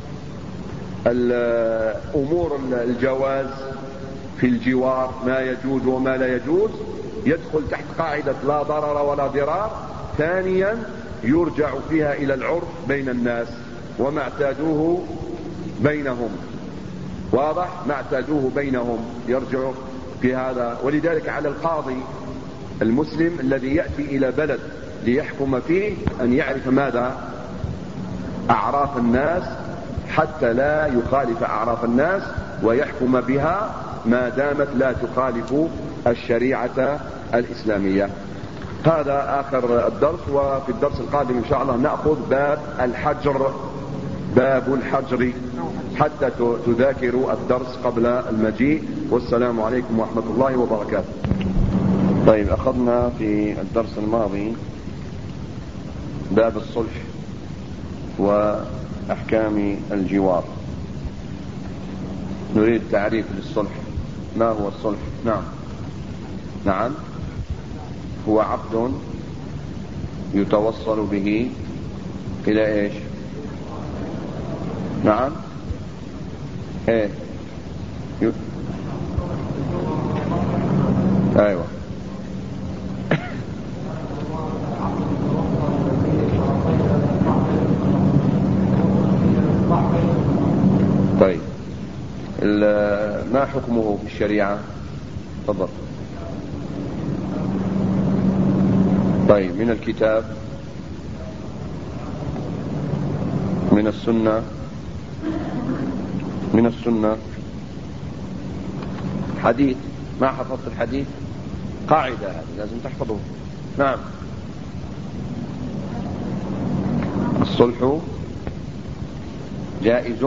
الأمور الجواز في الجوار، ما يجوز وما لا يجوز، يدخل تحت قاعدة لا ضرر ولا ضرار. ثانيا يرجع فيها إلى العرف بين الناس وما اعتادوه بينهم. واضح؟ ما اعتادوه بينهم يرجع في هذا. ولذلك على القاضي المسلم الذي يأتي إلى بلد ليحكم فيه أن يعرف ماذا؟ أعراف الناس، حتى لا يخالف أعراف الناس ويحكم بها ما دامت لا تخالف الشريعة الإسلامية. هذا آخر الدرس، وفي الدرس القادم إن شاء الله نأخذ باب الحجر، باب الحجر، حتى تذاكروا الدرس قبل المجيء. والسلام عليكم ورحمة الله وبركاته. طيب، أخذنا في الدرس الماضي باب الصلح وأحكام الجوار. نريد تعريف للصلح. ما هو الصلح؟ نعم، هو عقد يتوصل به إلى إيش؟ نعم، إيه؟ أيوة. طيب، ما حكمه في الشريعة؟ تفضل. طيب، من الكتاب من السنة حديث. ما حفظت الحديث؟ قاعدة هذه لازم تحفظه. نعم. الصلح جائز.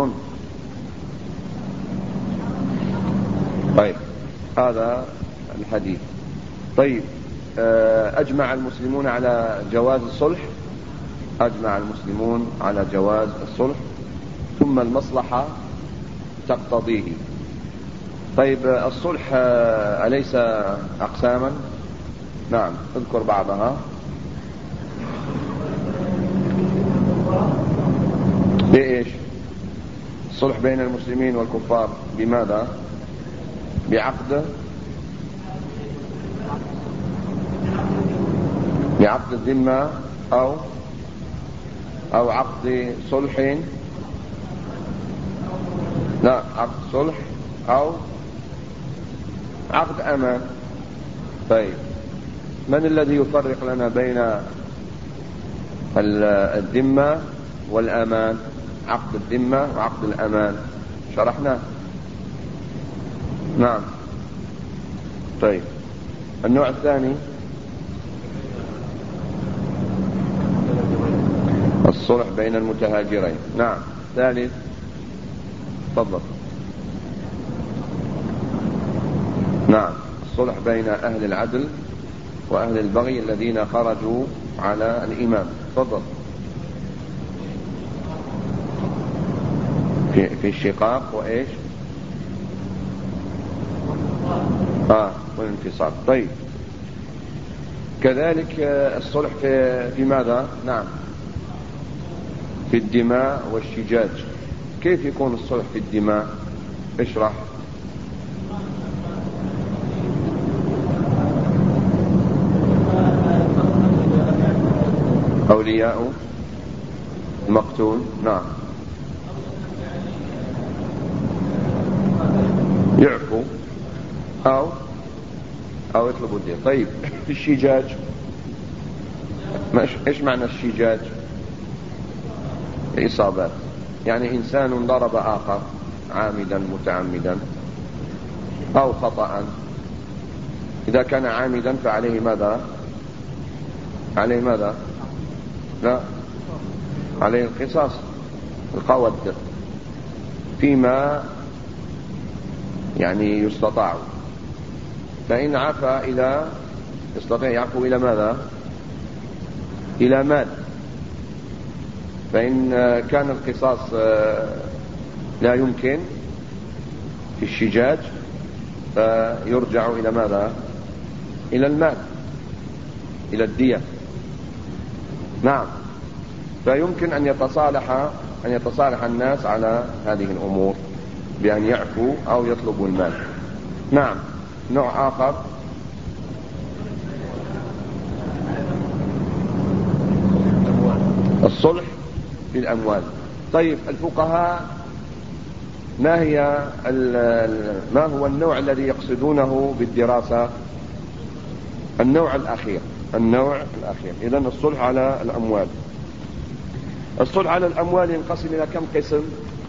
طيب هذا الحديث. طيب أجمع المسلمون على جواز الصلح. أجمع المسلمون على جواز الصلح، ثم المصلحة تقتضيه. طيب الصلح أليس أقساما؟ نعم، اذكر بعضها. بإيش؟ الصلح بين المسلمين والكفار بماذا؟ بعقد الذمة أو عقد صلح. لا، عقد صلح أو عقد أمان. طيب من الذي يفرق لنا بين الذمة والأمان؟ عقد الذمة وعقد الأمان شرحنا. نعم. طيب النوع الثاني الصلح بين المتهاجرين. نعم. ثالث تفضل. نعم، الصلح بين أهل العدل وأهل البغي الذين خرجوا على الإمام. تفضل. في الشقاق وإيش؟ والانفصال. طيب كذلك الصلح في ماذا؟ نعم، في الدماء والشجاج. كيف يكون الصلح في الدماء؟ اشرح. أولياء المقتول. نعم، يعفو أو يطلبوا الدين. طيب في الشجاج إيش معنى الشجاج؟ إصابات، يعني إنسان ضرب آخر عامدا متعمدا أو خطأ. إذا كان عامدا فعليه ماذا؟ عليه ماذا؟ لا، عليه القصاص، القود فيما يعني يستطاع. فإن عفا إلى يستطيع يعفو إلى ماذا؟ إلى مال. فإن كان القصاص لا يمكن في الشجاج فيرجع إلى ماذا؟ إلى المال، إلى الدية. نعم. فيمكن أن يتصالح الناس على هذه الأمور بأن يعفوا أو يطلبوا المال. نعم. نوع آخر الصلح في الأموال. طيب الفقهاء ما هو النوع الذي يقصدونه بالدراسة؟ النوع الأخير. إذن الصلح على الأموال. الصلح على الأموال ينقسم إلى كم قسم؟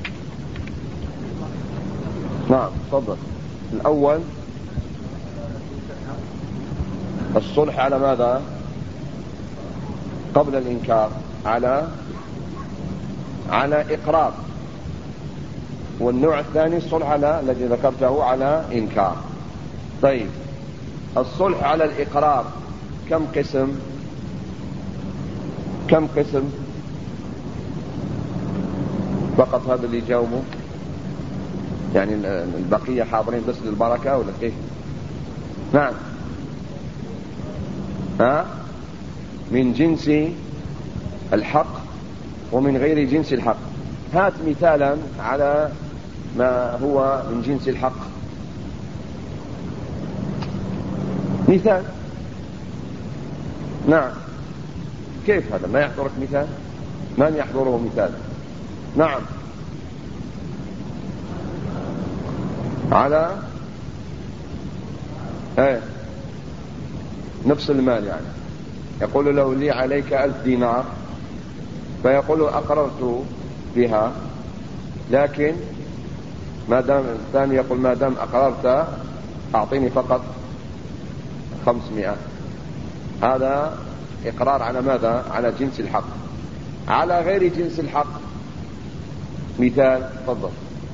نعم تفضل. الأول الصلح على ماذا؟ قبل الإنكار، على إقرار. والنوع الثاني الصلح على الذي ذكرته على إنكار. طيب الصلح على الإقرار كم قسم؟ فقط هذا اللي يجاوبه؟ يعني البقية حاضرين بس للبركة ولا كيف؟ نعم. من جنس الحق ومن غير جنس الحق. هات مثالا على ما هو من جنس الحق. مثال. نعم. كيف هذا؟ ما يحضرك مثال؟ من يحضره مثال؟ نعم. على نفس المال، يعني يقول له لي عليك 1000 دينار، فيقول أقررت بها، لكن ما دام الثاني يقول ما دام أقررت أعطيني فقط 500. هذا إقرار على ماذا؟ على جنس الحق. على غير جنس الحق مثال، تفضل.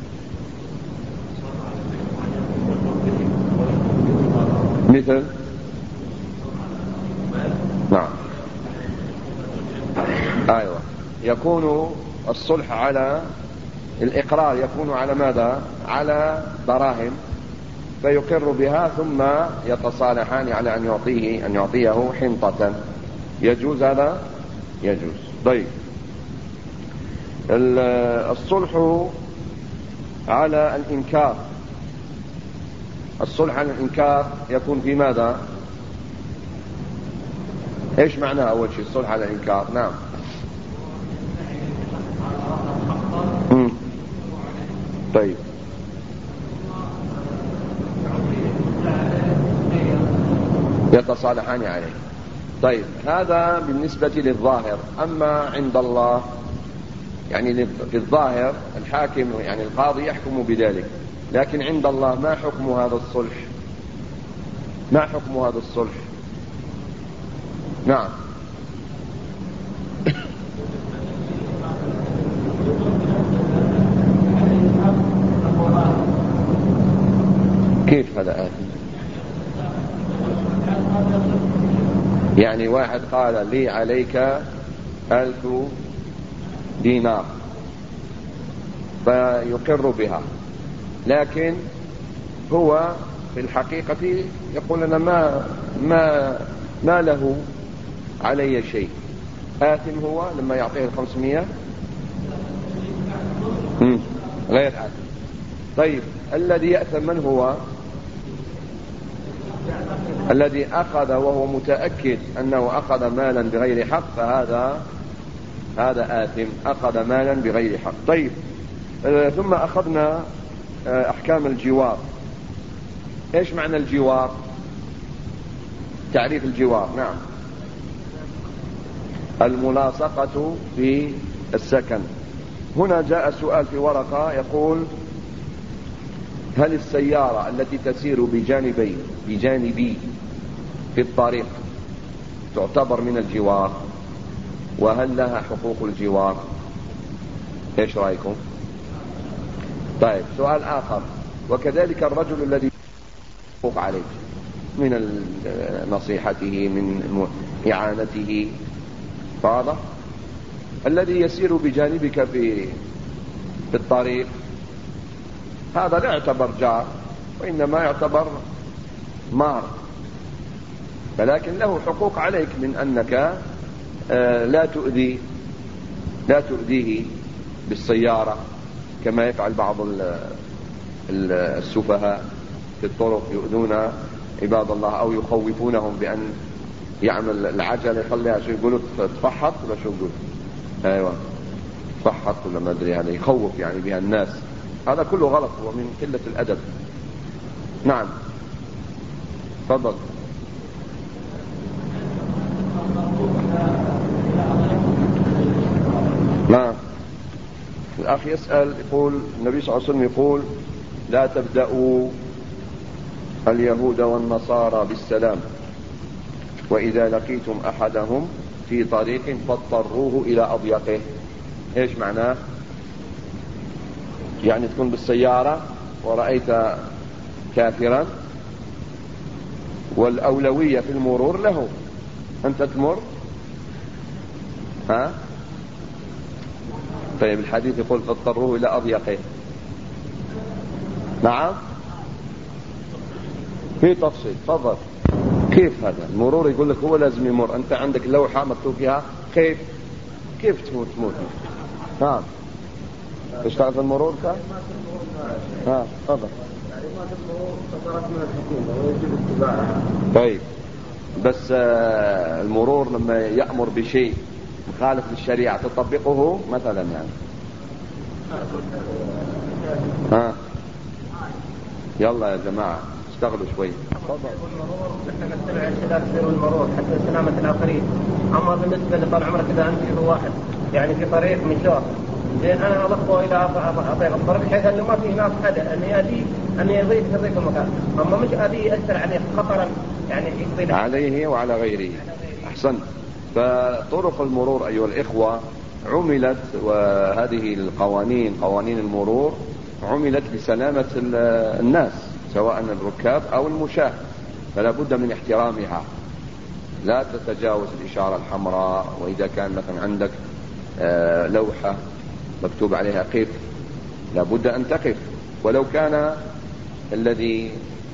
مثل نعم، أيوة، يكون الصلح على الإقرار يكون على ماذا؟ على دراهم، فيقر بها ثم يتصالحان على أن يعطيه حنطة. يجوز هذا؟ يجوز. طيب، الصلح على الإنكار. الصلح على الإنكار يكون في ماذا؟ ايش معناه أول شيء الصلح على الإنكار؟ نعم. طيب، يتصالحان عليه. طيب، هذا بالنسبة للظاهر. أما عند الله يعني في الظاهر الحاكم يعني القاضي يحكم بذلك، لكن عند الله ما حكم هذا الصلح؟ ما حكم هذا الصلح؟ نعم. كيف هذا آثم؟ يعني واحد قال لي عليك 1000 دينار فيقر بها، لكن هو في الحقيقة يقول أنا ما له علي شيء. آثم هو لما يعطيه 500؟ غير آثم. طيب، الذي يأثم من هو؟ الذي أخذ وهو متأكد أنه أخذ مالا بغير حق، فهذا آثم، أخذ مالا بغير حق. طيب، ثم أخذنا أحكام الجوار. إيش معنى الجوار؟ تعريف الجوار. نعم، الملاصقة في السكن. هنا جاء سؤال في ورقة يقول: هل السيارة التي تسير بجانبي في الطريق تعتبر من الجوار؟ وهل لها حقوق الجوار؟ ايش رأيكم؟ طيب، سؤال آخر: وكذلك الرجل الذي يحقق عليك من نصيحته، من إعانته، واضح؟ الذي يسير بجانبك في الطريق هذا لا يعتبر جار، وإنما يعتبر مار، ولكن له حقوق عليك من أنك لا تؤذيه بالسيارة كما يفعل بعض السفهاء في الطرق، يؤذون عباد الله أو يخوفونهم بأن يعمل العجلة يخليها شو يقولوا تفحط ولا شو يقول؟ أيوة، تفحط ولا ما أدري، هذا يخوف يعني بها الناس. هذا كله غلط ومن قلة الأدب. نعم، تفضل. نعم، الأخ يسأل يقول: النبي صلى الله عليه وسلم يقول: لا تبدأوا اليهود والنصارى بالسلام، وإذا لقيتم أحدهم في طريق فاضطروه إلى أضيقه. إيش معناه؟ يعني تكون بالسيارة ورأيت كافرا، والأولوية في المرور له، أنت تمر. ها؟ طيب، الحديث يقول فاضطروه إلى أضيقه. نعم، في تفصيل. تفضل. كيف هذا المرور؟ يقول لك هو لازم يمر، أنت عندك لوحة مكتوب فيها كيف تموت. نعم، تشتغل في المرور كان؟ تفضل. طيب، بس المرور لما يأمر بشيء مخالف للشريعة تطبقه مثلا يعني؟ يلا يا جماعة اشتغلوا شوي. تفضل. نتبع السلام سير المرور حتى سلامة الآخرين. أما بالنسبة لطال عمرك إذا أنت في واحد يعني في طريق مشوار لأن أنا أضفه إلى أطيق الطرق بحيث أنه ما فيه ناس حدا أني يضيف المكان، أما مش أبي يأثر عليه خطرا يعني يقضي عليه وعلى غيره. أحسن. فطرق المرور أيها الإخوة عملت، وهذه القوانين قوانين المرور عملت لسلامة الناس سواء الركاب أو المشاة، فلا بد من احترامها. لا تتجاوز الإشارة الحمراء، وإذا كان مثلا عندك لوحة مكتوب عليها قف لا بد أن تقف، ولو كان الذي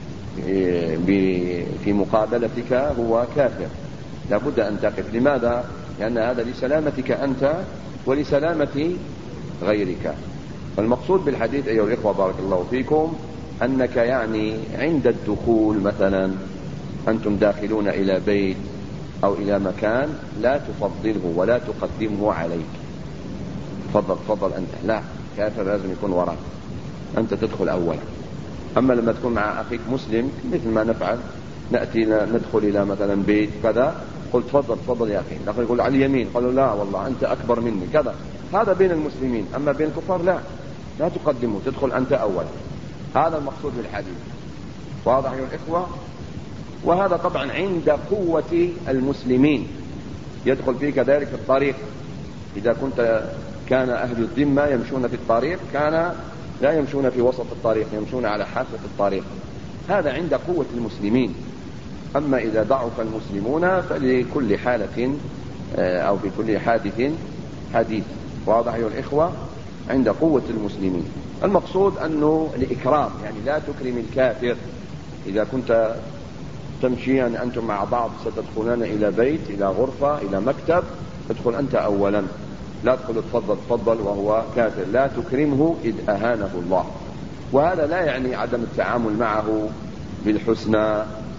في مقابلتك هو كافر لا بد أن تقف. لماذا؟ لأن هذا لسلامتك أنت ولسلامة غيرك. المقصود بالحديث أيها الإخوة بارك الله فيكم أنك يعني عند الدخول مثلا أنتم داخلون إلى بيت أو إلى مكان لا تفضله ولا تقدمه عليك. تفضل أنت، لا، كافر لازم يكون وراك، أنت تدخل أولا. أما لما تكون مع أخيك مسلم مثل ما نفعل، نأتي ندخل إلى مثلا بيت كذا، قل تفضل يا أخي، الآخر يقول على اليمين، قالوا لا والله أنت أكبر مني كذا. هذا بين المسلمين، أما بين الكفار لا تقدمه، تدخل أنت أولا. هذا المقصود بالحديث. واضح يا الإخوة؟ وهذا طبعا عند قوة المسلمين يدخل فيه كذلك في الطريق. إذا كان أهل الذمة يمشون في الطريق كان لا يمشون في وسط الطريق، يمشون على حافة الطريق. هذا عند قوة المسلمين. أما إذا ضعف المسلمون فلكل حالة أو في كل حادث حديث. واضح يا الإخوة؟ عند قوة المسلمين. المقصود أنه الإكرام، يعني لا تكرم الكافر. إذا كنت تمشيان أنتم مع بعض ستدخلون إلى بيت، إلى غرفة، إلى مكتب، ادخل أنت أولا، لا تقول تفضل وهو كافر، لا تكرمه إذ أهانه الله. وهذا لا يعني عدم التعامل معه بالحسنى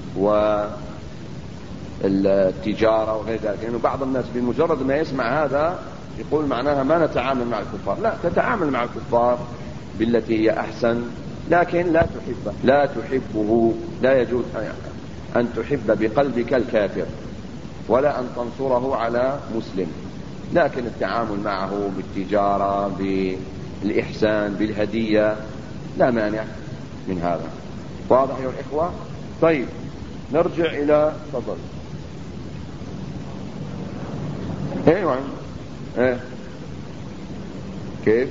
والتجارة وغير ذلك، لأنه بعض الناس بمجرد ما يسمع هذا يقول معناها ما نتعامل مع الكفار. لا، تتعامل مع الكفار بالتي هي أحسن، لكن لا تحبه. لا يجوز أن تحب بقلبك الكافر ولا أن تنصره على مسلم، لكن التعامل معه بالتجارة بالإحسان بالهدية لا مانع من هذا. واضح يا الإخوة؟ طيب نرجع إلى تفضل. ايوه كيف؟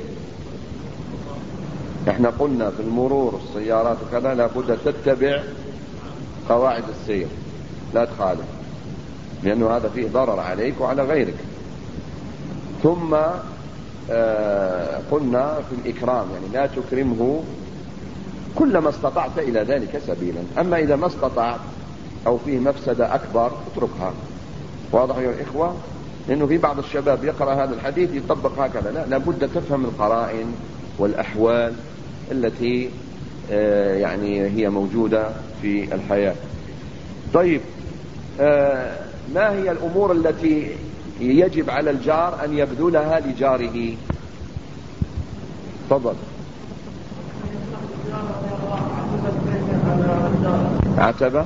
احنا قلنا في المرور السيارات وكذا لابد تتبع قواعد السير، لا تخالف، لأنه هذا فيه ضرر عليك وعلى غيرك. ثم قلنا في الإكرام، يعني لا تكرمه كلما استطعت إلى ذلك سبيلا. أما إذا ما استطعت أو فيه مفسدة أكبر اتركها. واضح يا الإخوة؟ لأنه في بعض الشباب يقرأ هذا الحديث يطبق هكذا. لا، لابد تفهم القرائن والأحوال التي يعني هي موجودة في الحياة. طيب ما هي الأمور التي يجب على الجار أن يبذلها لجاره؟ تفضل. عتبة.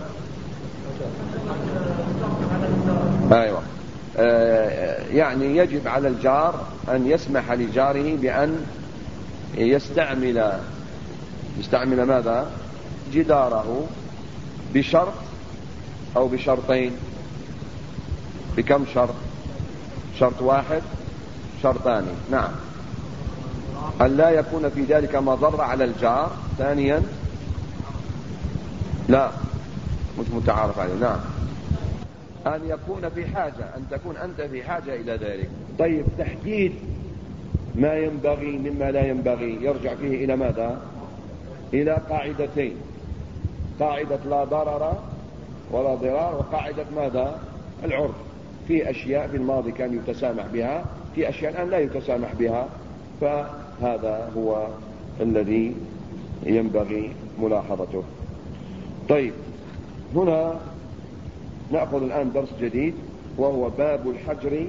أيوة. يعني يجب على الجار أن يسمح لجاره بأن يستعمل ماذا؟ جداره بشرط أو بشرطين. بكم شرط؟ شرط واحد، شرطان. نعم. أن لا يكون في ذلك مضرة على الجار. ثانيا لا، مش متعارف عليه. نعم. أن يكون في حاجة، أن تكون أنت في حاجة إلى ذلك. طيب تحديد ما ينبغي مما لا ينبغي يرجع فيه إلى ماذا؟ إلى قاعدتين: قاعدة لا ضرر ولا ضرار، وقاعدة ماذا؟ العرف. في أشياء في الماضي كان يتسامح بها، في أشياء الآن لا يتسامح بها، فهذا هو الذي ينبغي ملاحظته. طيب هنا نأخذ الآن درس جديد وهو باب الحجر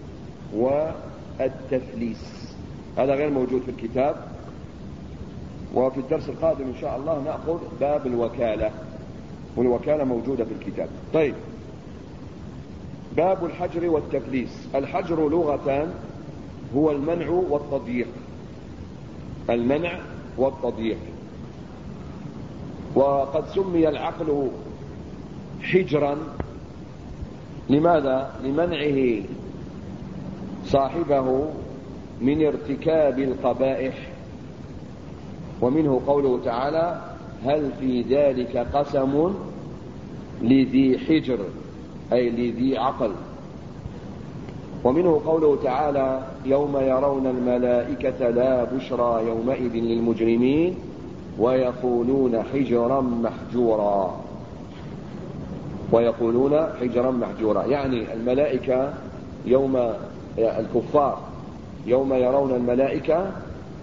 والتفليس. هذا غير موجود في الكتاب، وفي الدرس القادم إن شاء الله نأخذ باب الوكالة، والوكالة موجودة في الكتاب. طيب باب الحجر والتفليس. الحجر لغة هو المنع والتضييق. المنع والتضييق. وقد سمي العقل حجرا، لماذا؟ لمنعه صاحبه من ارتكاب القبائح. ومنه قوله تعالى: هل في ذلك قسم لذي حجر، أي لذي عقل. ومنه قوله تعالى: يوم يرون الملائكة لا بشرى يومئذ للمجرمين ويقولون حجرا محجورا. ويقولون حجرا محجورا، يعني الملائكة الكفار يوم يرون الملائكة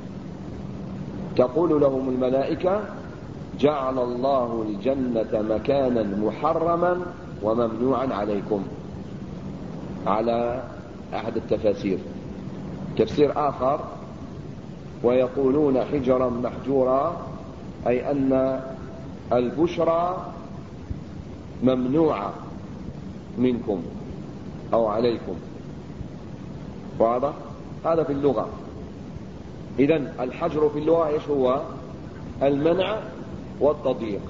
تقول لهم الملائكة: جعل الله الجنة مكانا محرما وممنوعا عليكم، على أحد التفاسير. تفسير آخر: ويقولون حجرا محجورا، أي أن البشرى ممنوعة منكم أو عليكم. واضح؟ هذا في اللغة. إذن الحجر في اللغة إيش هو؟ المنع والتضييق.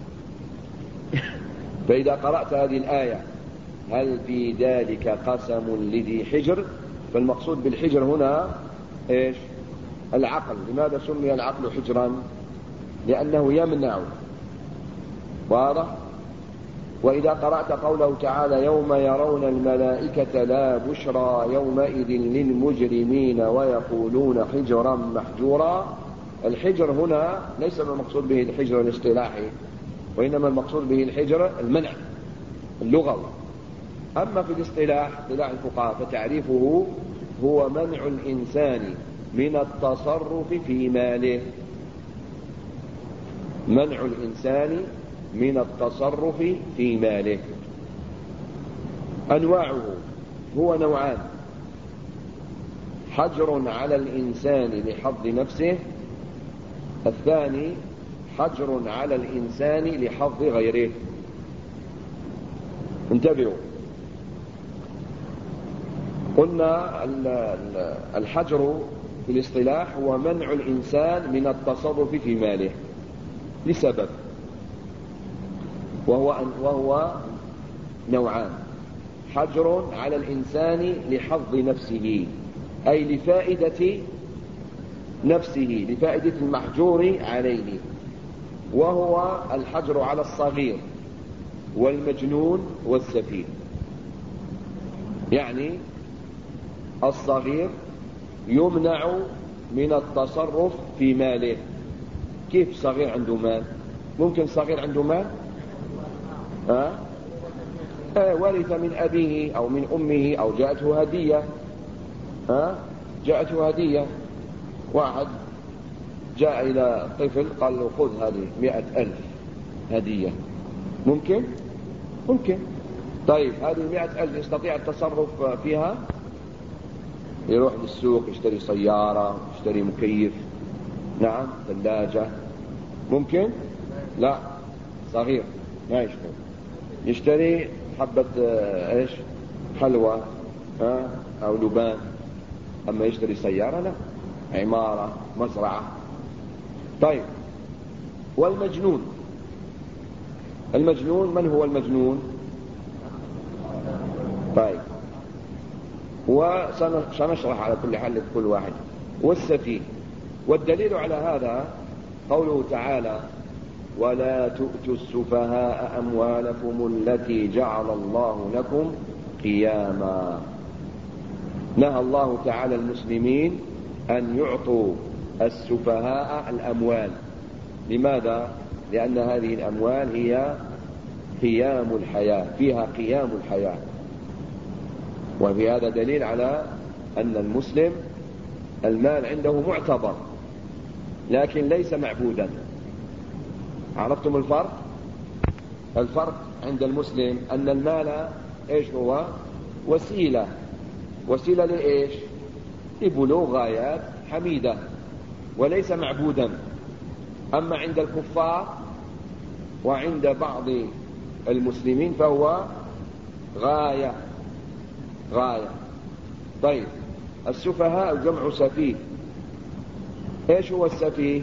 فإذا قرأت هذه الآية: هل في ذلك قسم لذي حجر، فالمقصود بالحجر هنا إيش؟ العقل. لماذا سمي العقل حجرا؟ لأنه يمنع. واضح؟ وإذا قرأت قوله تعالى: يوم يرون الملائكة لا بشرى يومئذ للمجرمين ويقولون حجرا محجورا، الحجر هنا ليس المقصود به الحجر الاصطلاحي، وإنما المقصود به الحجر المنع اللغوي. أما في الاصطلاح، اصطلاح الفقهاء، فتعريفه هو منع الإنسان من التصرف في ماله. منع الإنسان من التصرف في ماله. أنواعه هو نوعان: حجر على الإنسان لحظ نفسه، الثاني حجر على الإنسان لحظ غيره. انتبهوا، قلنا الحجر في الاصطلاح هو منع الإنسان من التصرف في ماله لسبب، وهو نوعان: حجر على الإنسان لحظ نفسه، أي لفائدة نفسه، لفائدة المحجور عليه، وهو الحجر على الصغير والمجنون والسفيه. يعني الصغير يمنع من التصرف في ماله. كيف صغير عنده مال؟ ممكن صغير عنده مال ورث من أبيه أو من أمه أو جاءته هدية. جاءته هدية، واحد جاء إلى طفل قال له: خذ هذه 100,000 هدية. ممكن؟ ممكن. طيب هذه 100,000 يستطيع التصرف فيها؟ يروح للسوق يشتري سيارة، يشتري مكيف، نعم، ثلاجة. ممكن؟ لا، صغير ما يشتري. يشتري حبة ايش؟ حلوى او لبان. اما يشتري سيارة لا، عمارة، مزرعة. طيب، والمجنون؟ المجنون من هو المجنون؟ طيب، وسنشرح على كل حال لكل واحد. والسفيه. والدليل على هذا قوله تعالى: ولا تؤتوا السفهاء أموالكم التي جعل الله لكم قياما. نهى الله تعالى المسلمين أن يعطوا السفهاء الأموال. لماذا؟ لأن هذه الأموال هي قيام الحياة، فيها قيام الحياة. وفي هذا دليل على أن المسلم المال عنده معتبر لكن ليس معبودا. عرفتم الفرق؟ الفرق عند المسلم أن المال إيش هو؟ وسيلة. وسيلة لإيش؟ لبلوغ غايات حميدة، وليس معبودا. أما عند الكفار وعند بعض المسلمين فهو غاية. طيب، السفهاء جمع سفيه. ايش هو السفيه؟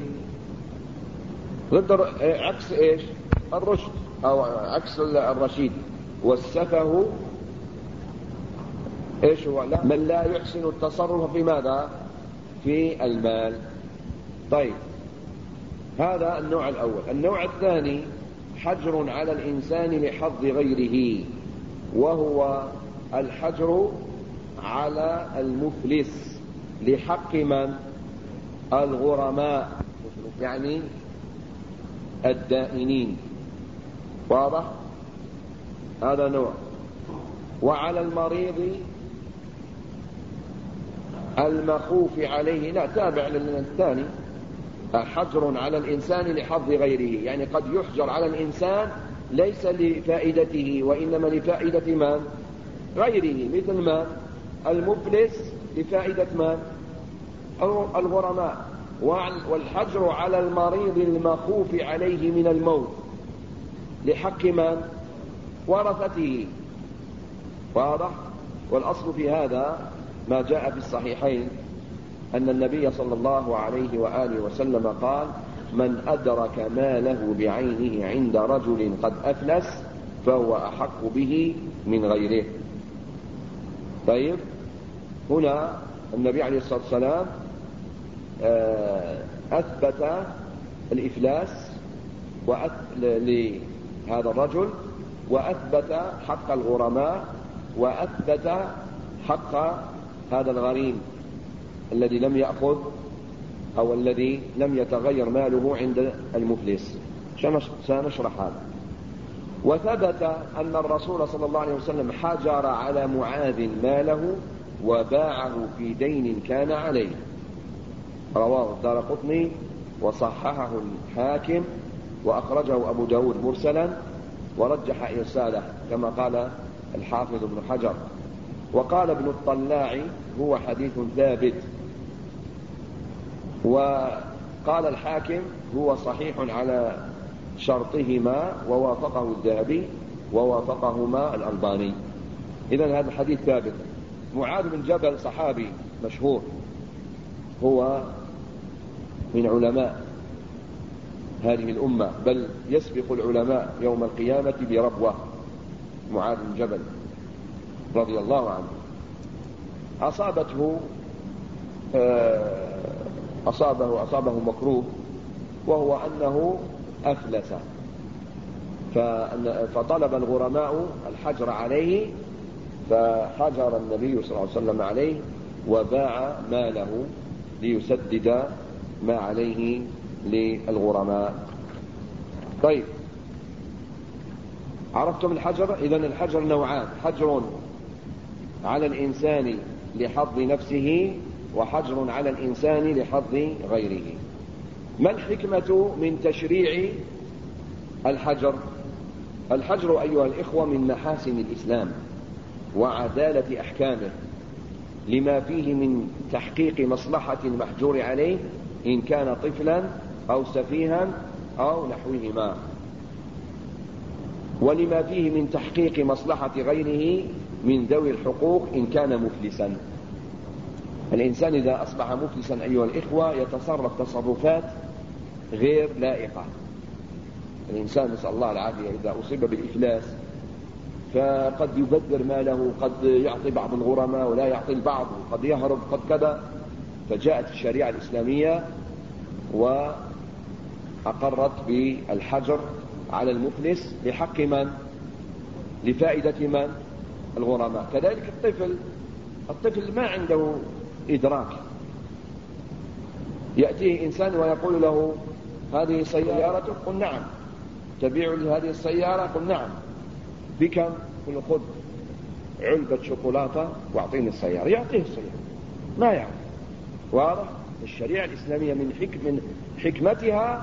ضد عكس ايش؟ الرشد او عكس الرشيد. والسفه ايش هو؟ من لا يحسن التصرف في ماذا؟ في المال. طيب، هذا النوع الأول. النوع الثاني حجر على الإنسان لحظ غيره، وهو الحجر على المفلس لحق من؟ الغرماء، يعني الدائنين. واضح؟ هذا نوع. وعلى المريض المخوف عليه، لا، تابع للثاني. حجر على الإنسان لحظ غيره، يعني قد يحجر على الإنسان ليس لفائدته وإنما لفائدة من؟ غيره، مثل من؟ المفلس لفائدة من؟ الغرماء. والحجر على المريض المخوف عليه من الموت لحق من؟ ورثته. واضح؟ والأصل في هذا ما جاء في الصحيحين أن النبي صلى الله عليه وآله وسلم قال: من أدرك ماله بعينه عند رجل قد أفلس فهو أحق به من غيره. طيب، هنا النبي عليه الصلاة والسلام أثبت الإفلاس لهذا الرجل، وأثبت حق الغرماء، وأثبت حق هذا الغريم الذي لم يأخذ أو الذي لم يتغير ماله عند المفلس. سنشرح هذا. وثبت أن الرسول صلى الله عليه وسلم حجر على معاذ ماله وباعه في دين كان عليه. رواه الدارقطني وصححه الحاكم وأخرجه أبو داود مرسلا ورجح إرساله كما قال الحافظ ابن حجر. وقال ابن الطلاع: هو حديث ثابت. وقال الحاكم: هو صحيح على شرطهما، ووافقه الذهبي ووافقهما الألباني. إذن هذا الحديث ثابت. معاذ بن جبل صحابي مشهور، هو من علماء هذه الأمة، بل يسبق العلماء يوم القيامة بربوة. معاذ بن جبل رضي الله عنه أصابه مكروه، وهو أنه أفلس، فطلب الغرماء الحجر عليه، فحجر النبي صلى الله عليه وسلم عليه وباع ماله ليسدد ما عليه للغرماء. طيب، عرفتم الحجر؟ إذن الحجر نوعان: حجر على الإنسان لحظ نفسه، وحجر على الإنسان لحظ غيره. ما الحكمة من تشريع الحجر؟ الحجر أيها الإخوة من محاسن الإسلام وعدالة أحكامه، لما فيه من تحقيق مصلحة المحجور عليه إن كان طفلا أو سفيها أو نحوهما، ولما فيه من تحقيق مصلحة غيره من ذوي الحقوق إن كان مفلسا. الإنسان إذا أصبح مفلسا أيها الإخوة يتصرف تصرفات غير لائقة. الإنسان نسأل الله العافية إذا أصيب بالإفلاس فقد يبذر ماله، قد يعطي بعض الغرماء ولا يعطي البعض، قد يهرب، قد كذا. فجاءت الشريعة الإسلامية وأقرت بالحجر على المفلس لحق من؟ لفائدة من؟ الغرماء. كذلك الطفل ما عنده إدراك، يأتيه إنسان ويقول له: هذه سيارتك؟ قل نعم. تبيع لي هذه السيارة؟ قل نعم. بكم؟ قل خذ علبة شوكولاتة واعطيني السيارة. يعطيه السيارة، ما يعرف. واضح؟ الشريعة الإسلامية من حكمتها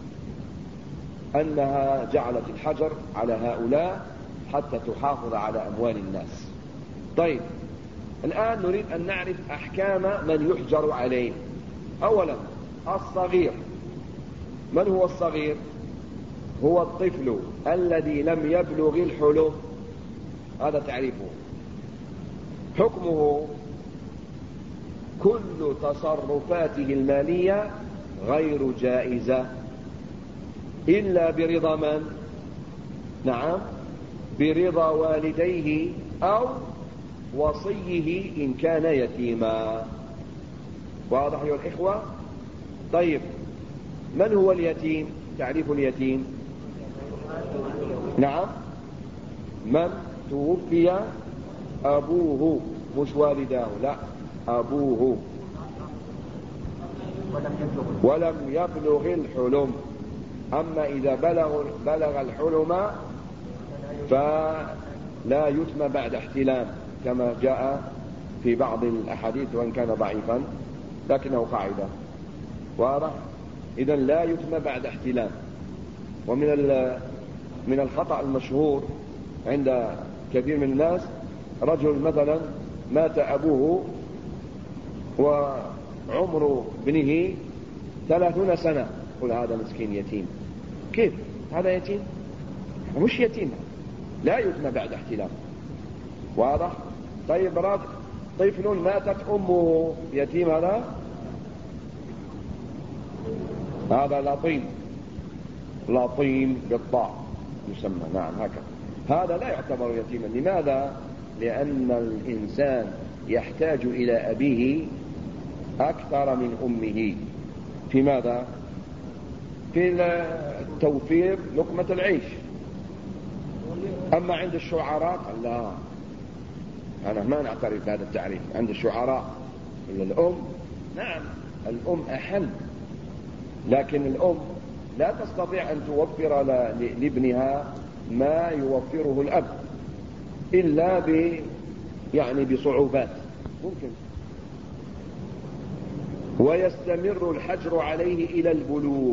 أنها جعلت الحجر على هؤلاء حتى تحافظ على أموال الناس. طيب، الآن نريد أن نعرف أحكام من يحجر عليه. أولا، الصغير. من هو الصغير؟ هو الطفل الذي لم يبلغ الحلم، هذا تعريفه. حكمه كل تصرفاته المالية غير جائزة إلا برضا من؟ نعم، برضا والديه أو وصيه إن كان يتيما. واضح يا الإخوة؟ طيب، من هو اليتيم؟ تعريف اليتيم؟ نعم، من توفي أبوه، مش والداه، لا، أبوه ولم يبلغ الحلم. أما إذا بلغ الحلم فلا يتم بعد احتلام كما جاء في بعض الأحاديث وإن كان ضعيفا لكنه قاعدة. واضح؟ إذن لا يتم بعد احتلام. ومن الخطأ المشهور عند كثير من الناس، رجل مثلا مات أبوه وعمر ابنه 30 سنة، قل هذا مسكين يتيم. كيف هذا يتيم؟ مش يتيم، لا يتم بعد احتلام. واضح؟ طيب، طفل ماتت أمه، يتيم هذا لطيم، لطيم بالطاء يسمى، نعم هكذا. هذا لا يعتبر يتيما. لماذا؟ لأن الإنسان يحتاج إلى أبيه أكثر من أمه. في ماذا؟ في توفير لقمة العيش. أما عند الشعراء لا، أنا ما نعترف بهذا التعريف. عند الشعراء الأم، نعم الأم أحل، لكن الأم لا تستطيع أن توفر لابنها ما يوفره الأب إلا بصعوبات ممكن. ويستمر الحجر عليه إلى البلوغ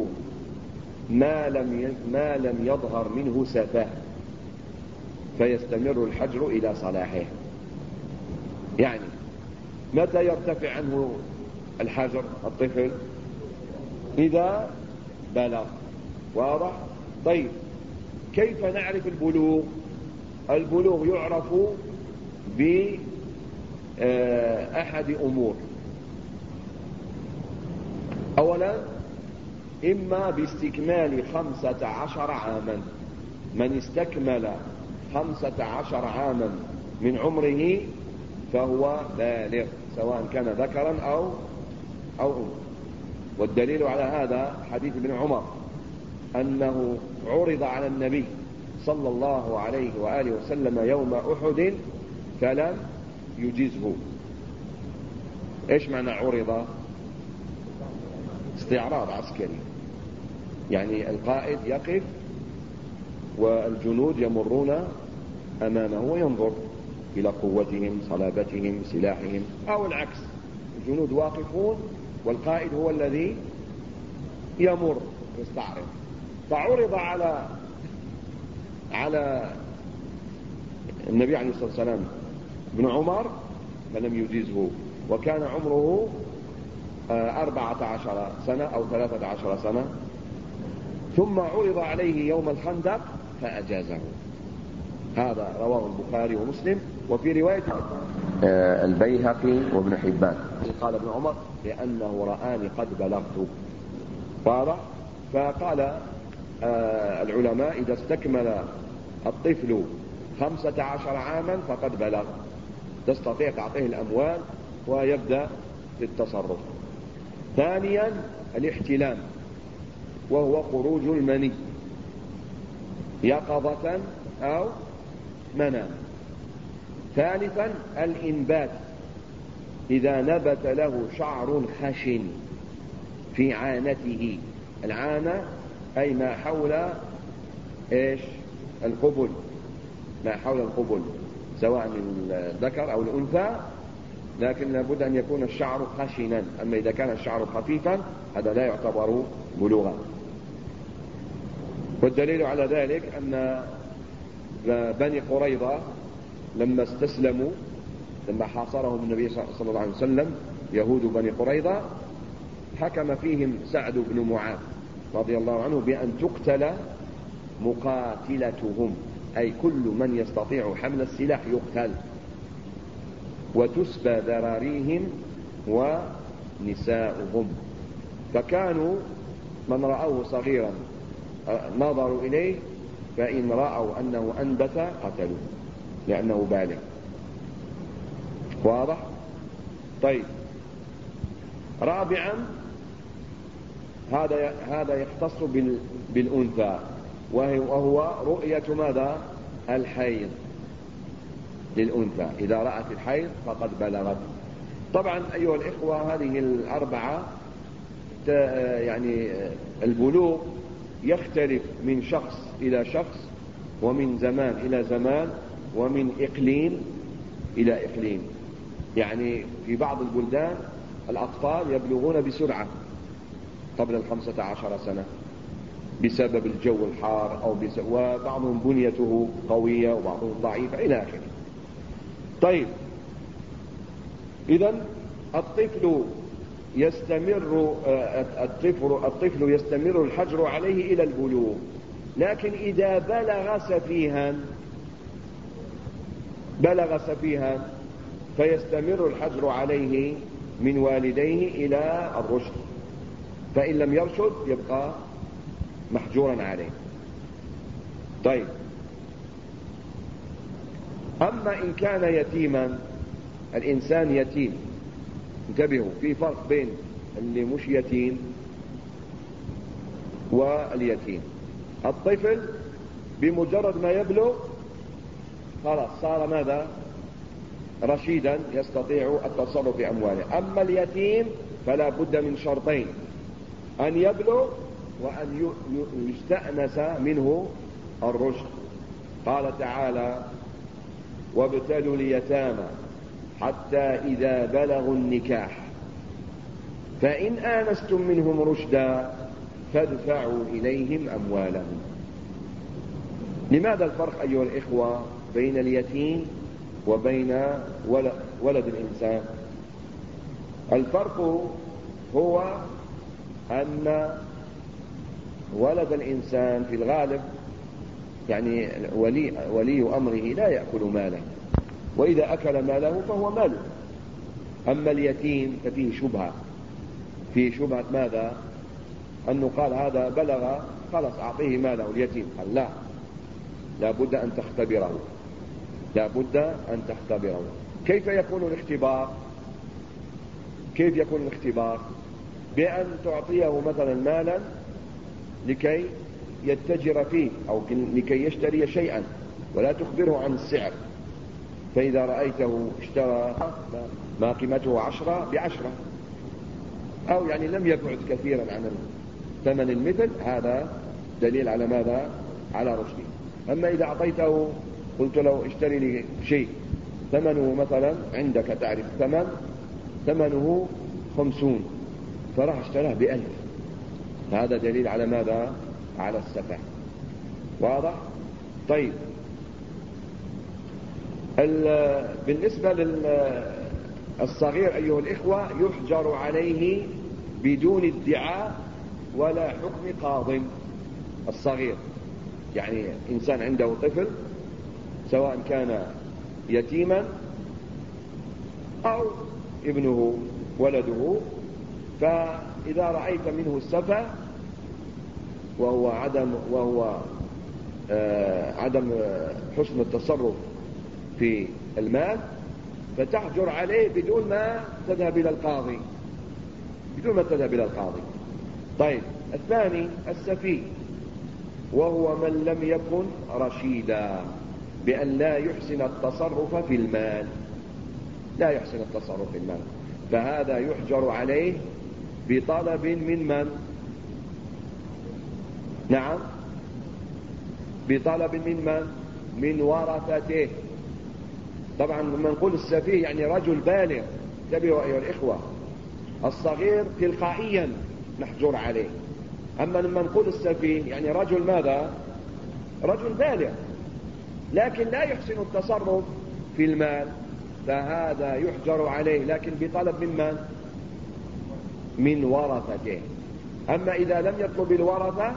ما لم يظهر منه سفاه، فيستمر الحجر إلى صلاحه. يعني متى يرتفع عنه الحجر الطفل؟ إذا بلغ. واضح؟ طيب، كيف نعرف البلوغ؟ البلوغ يعرف بأحد أمور. أولا، إما باستكمال 15 عاما. من استكمل 15 عاما من عمره فهو بالغ، سواء كان ذكرا أو أنثى. والدليل على هذا حديث ابن عمر أنه عرض على النبي صلى الله عليه وآله وسلم يوم أحد فلم يجزه. إيش معنى عرض؟ استعراض عسكري، يعني القائد يقف والجنود يمرون أمامه وينظر إلى قوتهم، صلابتهم، سلاحهم، أو العكس، الجنود واقفون والقائد هو الذي يمر يستعرض. فعرض على النبي عليه الصلاة والسلام ابن عمر فلم يجزه، وكان عمره 14 سنة أو 13 سنة. ثم عرض عليه يوم الخندق فأجازه. هذا رواه البخاري ومسلم، وفي رواية البيهقي وابن حبان قال ابن عمر لأنه رآني قد بلغت. واضح؟ فقال العلماء إذا استكمل الطفل 15 عاما فقد بلغ، تستطيع تعطيه الأموال ويبدأ في التصرف. ثانيا، الاحتلام، وهو خروج المني يقظة أو منام. ثالثا، الإنبات، إذا نبت له شعر خشن في عانته. العانة أي ما حول القبل، ما حول القبل سواء الذكر أو الأنثى، لكن لابد أن يكون الشعر خشنا. أما إذا كان الشعر خفيفا هذا لا يعتبر بلوغا. والدليل على ذلك أن بني قريظة لما استسلموا، لما حاصرهم النبي صلى الله عليه وسلم يهود بني قريظة، حكم فيهم سعد بن معاذ رضي الله عنه بأن تقتل مقاتلتهم، أي كل من يستطيع حمل السلاح يقتل، وتسبى ذراريهم ونساؤهم. فكانوا من رأوه صغيرا نظروا إليه، فإن رأوا أنه أنبت قتلوه لأنه بالغ. واضح؟ طيب، رابعا هذا يختص بالأنثى، وهو رؤية ماذا؟ الحيض للأنثى. إذا رأت الحيض فقد بلغت. طبعا أيها الإخوة، هذه الأربعة يعني البلوغ يختلف من شخص إلى شخص، ومن زمان إلى زمان، ومن إقليم إلى إقليم. يعني في بعض البلدان الأطفال يبلغون بسرعة قبل 15 سنة بسبب الجو الحار، وبعضهم بنيته قوية وبعضهم ضعيفة إلى آخره. طيب، إذن الطفل يستمر الحجر عليه إلى البلوغ، لكن إذا بلغ سفيها فيستمر الحجر عليه من والديه إلى الرشد، فإن لم يرشد يبقى محجورا عليه. طيب، أما إن كان يتيما، الإنسان يتيم، انتبهوا، في فرق بين اللي مش يتيم واليتيم. الطفل بمجرد ما يبلغ خلاص صار ماذا؟ رشيدا، يستطيع التصرف في أمواله. أما اليتيم فلا بد من شرطين: أن يبلغ، وأن يستأنس منه الرشد. قال تعالى: وابتلوا اليتامى حتى إذا بلغوا النكاح فإن آنستم منهم رشدا فادفعوا إليهم أموالهم. لماذا الفرق أيها الإخوة بين اليتيم وبين ولد الإنسان؟ الفرق هو أن ولد الإنسان في الغالب يعني ولي أمره لا يأكل ماله، وإذا أكل ماله فهو ماله. أما اليتيم ففيه شبهة، فيه شبهة ماذا؟ أنه قال هذا بلغ خلاص أعطيه ماله. اليتيم قال لا، لا بد أن تختبره، لا بد أن تختبره. كيف يكون الاختبار؟ كيف يكون الاختبار؟ بأن تعطيه مثلا مالا لكي يتجر فيه أو لكي يشتري شيئا، ولا تخبره عن السعر. فإذا رأيته اشترى ما قيمته 10 ب10، أو يعني لم يبعد كثيرا عن ثمن المثل، هذا دليل على ماذا؟ على رشده. أما إذا أعطيته قلت له اشتري لي شيء ثمنه مثلا عندك تعرف ثمنه 50، فراح اشتراه ب1000، هذا دليل على ماذا؟ على السفه. واضح؟ طيب، بالنسبة للصغير أيها الإخوة يحجر عليه بدون ادعاء ولا حكم قاض. الصغير يعني إنسان عنده طفل، سواء كان يتيما أو ابنه ولده، فإذا رأيت منه السفه وهو عدم حسن التصرف في المال، فتحجر عليه بدون ما تذهب إلى القاضي، بدون ما تذهب إلى القاضي. طيب، الثاني السفيه، وهو من لم يكن رشيدا، بأن لا يحسن التصرف في المال، لا يحسن التصرف في المال، فهذا يحجر عليه بطلب من من؟ نعم، بطلب من من؟ من ورثته. طبعا لما نقول السفيه يعني رجل بالغ، انتبهوا أيها الإخوة، الصغير تلقائيا محجور عليه. أما لما نقول السفيه يعني رجل ماذا؟ رجل بالغ لكن لا يحسن التصرف في المال، فهذا يحجر عليه لكن بطلب من من؟ من ورثته. أما إذا لم يطلب الورثة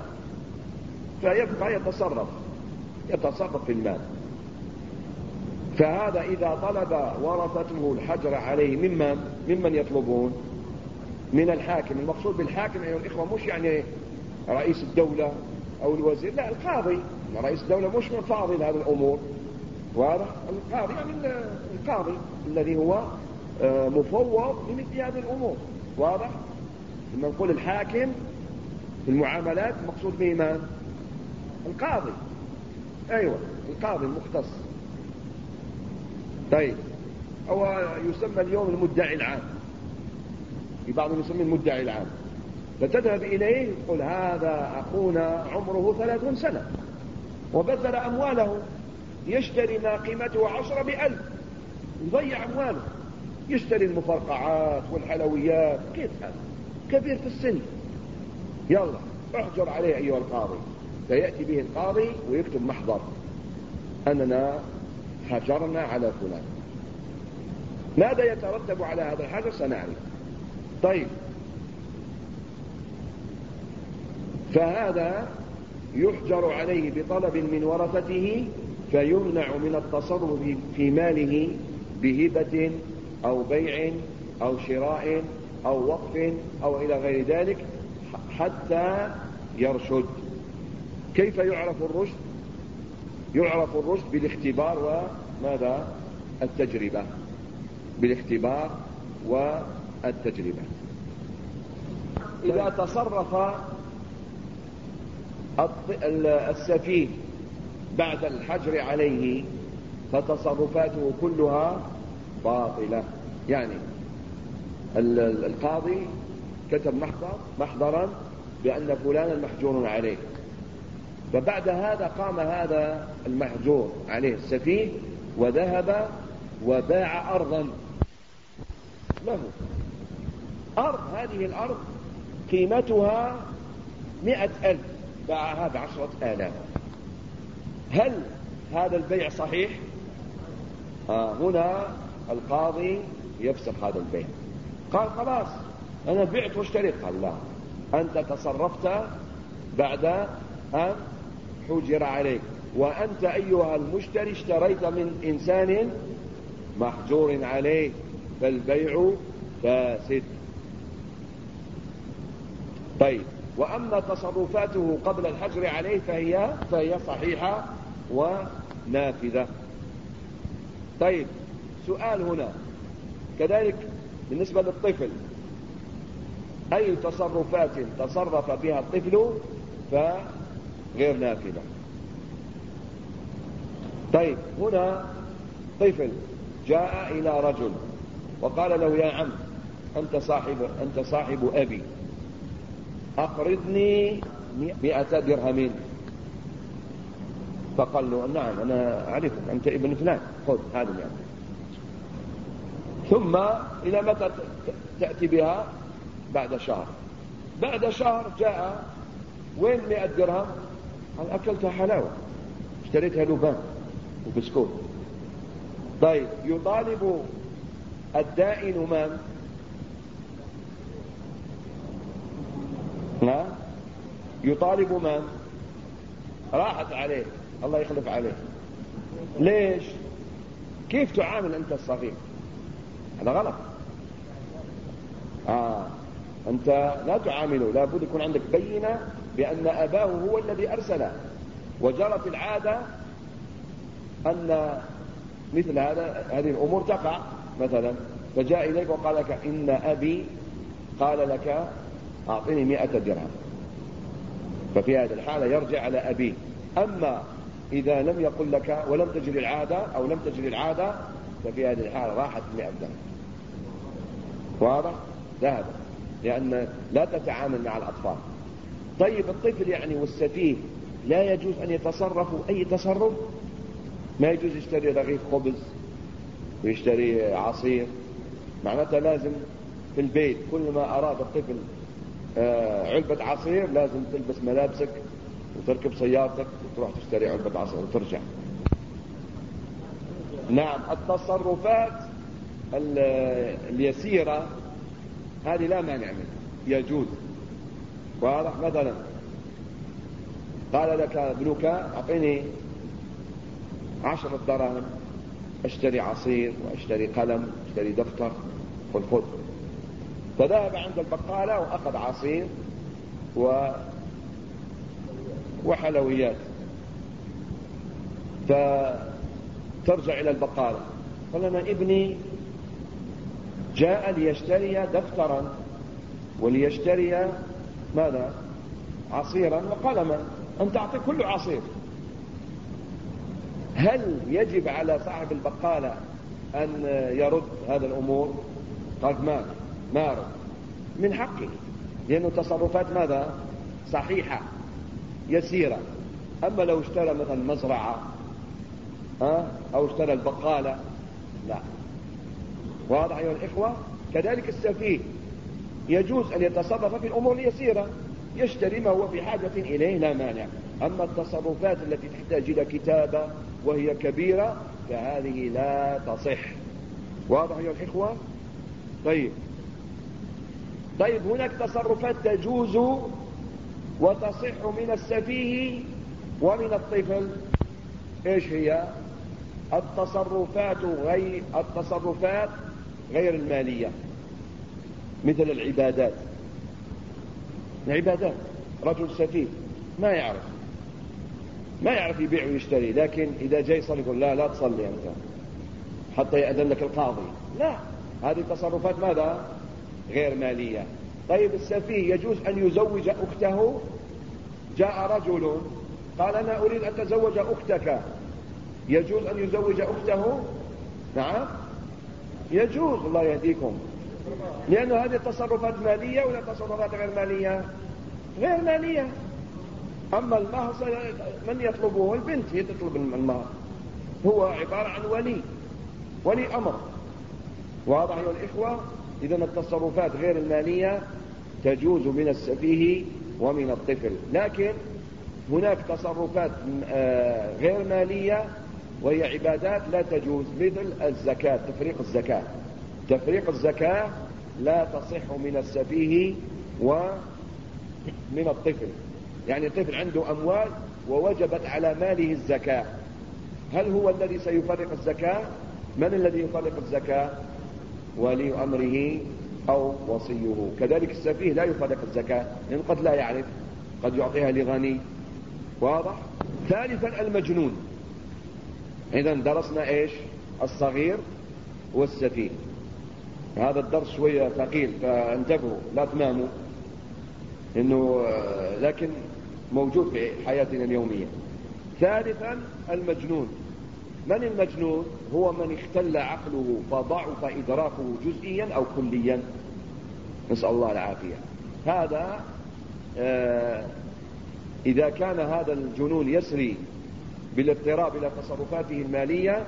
فيبقى يتصرف في المال. فهذا إذا طلب ورثته الحجر عليه ممن يطلبون؟ من الحاكم. المقصود بالحاكم أيها الإخوة مش يعني رئيس الدولة أو الوزير، لا، القاضي. رئيس الدولة مش من فاضل هذه الأمور، واضح؟ القاضي يعني القاضي الذي هو مفوض لمثل هذه الأمور، واضح؟ لما نقول الحاكم في المعاملات المقصود به من؟ القاضي. أيوة، القاضي المختص. طيب، هو يسمى اليوم المدعي العام، في بعضهم يسميه المدعي العام. فتذهب إليه تقول هذا أخونا عمره 30 سنة وبذل أمواله، يشتري ما قيمته 10 بألف، يضيع أمواله، يشتري المفرقعات والحلويات، كيف هذا؟ كبير في السن، يلا احجر عليه أيها القاضي. فيأتي به القاضي ويكتب محضر أننا حجرنا على فلان. ماذا يترتب على هذا الحجر سنعرف. طيب، فهذا يحجر عليه بطلب من ورثته، فيمنع من التصرف في ماله بهبة أو بيع أو شراء أو وقف أو إلى غير ذلك حتى يرشد. كيف يعرف الرشد؟ يعرف الرشد بالاختبار وماذا؟ التجربة. بالاختبار والتجربة. إذا تصرف السفيه بعد الحجر عليه فتصرفاته كلها باطلة. يعني القاضي كتب محضرا بأن فلانا محجور عليه، فبعد هذا قام هذا المحجور عليه السفيه وذهب وباع أرضا له، أرض، هذه الأرض قيمتها 100,000، باعها ب10,000. هل هذا البيع صحيح؟ هنا القاضي يفسخ هذا البيع. قال خلاص أنا بعت واشتريت. قال لا، أنت تصرفت بعد أن حجر عليك، وأنت أيها المشتري اشتريت من إنسان محجور عليه، فالبيع فاسد. طيب، وأما تصرفاته قبل الحجر عليه فهي صحيحة ونافذة. طيب، سؤال هنا كذلك بالنسبة للطفل، أي تصرفات تصرف بها الطفل فغير نافذة. طيب، هنا طفل جاء إلى رجل وقال له يا عم أنت صاحب أبي، أقرضني 100 درهم. فقال له نعم أنا أعرفك، أنت ابن فلان، خذ هذه 100. ثم إلى متى تأتي بها؟ بعد شهر. بعد شهر جاء، وين 100 درهم؟ قال أكلتها حلاوة، اشتريتها لبان وبسكوت. طيب، يطالب الدائن من؟ يطالب من؟ راحت عليه، الله يخلف عليه. ليش؟ كيف تعامل أنت الصغير؟ هذا غلط. أنت لا تعامله، لابد يكون عندك بينة بأن أباه هو الذي أرسله. وجرت العادة أن مثل هذه الأمور تقع. مثلا فجاء إليك وقال لك إن أبي قال لك أعطيني 100 درهم، ففي هذه الحالة يرجع على أبيه. أما إذا لم يقل لك ولم تجري العادة أو لم تجري العادة، ففي هذه الحالة راحت 100 درهم. واضح؟ ذهب، لأن لا تتعامل مع الأطفال. طيب، الطفل يعني والسفيه لا يجوز أن يتصرفوا أي تصرف. ما يجوز يشتري رغيف خبز ويشتري عصير. معناتها لازم في البيت كل ما أراد الطفل علبة عصير لازم تلبس ملابسك وتركب سيارتك وتروح تشتري علبة عصير وترجع. نعم، التصرفات اليسيرة هذه لا مانع منها، يجوز. واضح؟ مثلا قال لك ابنك أعطيني 10 دراهم، اشتري عصير واشتري قلم واشتري دفتر، قل خذ. فذهب عند البقالة وأخذ عصير وحلويات. فترجع إلى البقالة، قال لنا ابني جاء ليشتري دفترا وليشتري ماذا؟ عصيرا وقلما، أنت تعطي كله عصير. هل يجب على صاحب البقالة أن يرد هذا الأمور؟ قال ما رد، من حقه، لأنه تصرفات ماذا؟ صحيحة يسيرة. أما لو اشترى مثلا مزرعة أو اشترى البقالة لا. واضح أيها الإخوة؟ كذلك السفيه يجوز أن يتصرف في الأمور اليسيرة، يشتري ما هو في حاجة إليه لا مانع. أما التصرفات التي تحتاج إلى كتابة وهي كبيرة فهذه لا تصح. واضح أيها الإخوة؟ طيب هناك تصرفات تجوز وتصح من السفيه ومن الطفل. ايش هي؟ التصرفات غير المالية، مثل العبادات. رجل سفيه ما يعرف يبيع ويشتري، لكن إذا جاي يصلي يقول لا تصلي أنت حتى يأذن لك القاضي. لا، هذه تصرفات ماذا؟ غير مالية. طيب السفيه يجوز أن يزوج أخته. جاء رجل قال أنا أريد أن أتزوج أختك، يجوز أن يزوج أخته؟ نعم يجوز، الله يهديكم. لأن هذه التصرفات مالية ولا تصرفات غير مالية؟ غير مالية. أما المهر من يطلبه؟ البنت هي تطلب المهر، هو عبارة عن ولي أمر. واضح أيها الإخوة؟ إذن التصرفات غير المالية تجوز من السفيه ومن الطفل، لكن هناك تصرفات غير مالية وهي عبادات لا تجوز، مثل الزكاة، تفريق الزكاة لا تصح من السفيه ومن الطفل. يعني الطفل عنده أموال ووجبت على ماله الزكاة، هل هو الذي سيفرق الزكاة؟ من الذي يفرق الزكاة؟ ولي أمره أو وصيه. كذلك السفيه لا يفرق الزكاة، لأن قد لا يعرف، قد يعطيها لغني. واضح؟ ثالثا المجنون. إذن درسنا إيش؟ الصغير والسفيه. هذا الدرس شوية ثقيل فانتبهوا لا تناموا، إنه لكن موجود في حياتنا اليومية. ثالثا المجنون. من المجنون؟ هو من اختل عقله فضعف إدراكه جزئيا أو كليا، نسأل الله العافية. هذا إذا كان هذا الجنون يسري بالاضطراب إلى تصرفاته المالية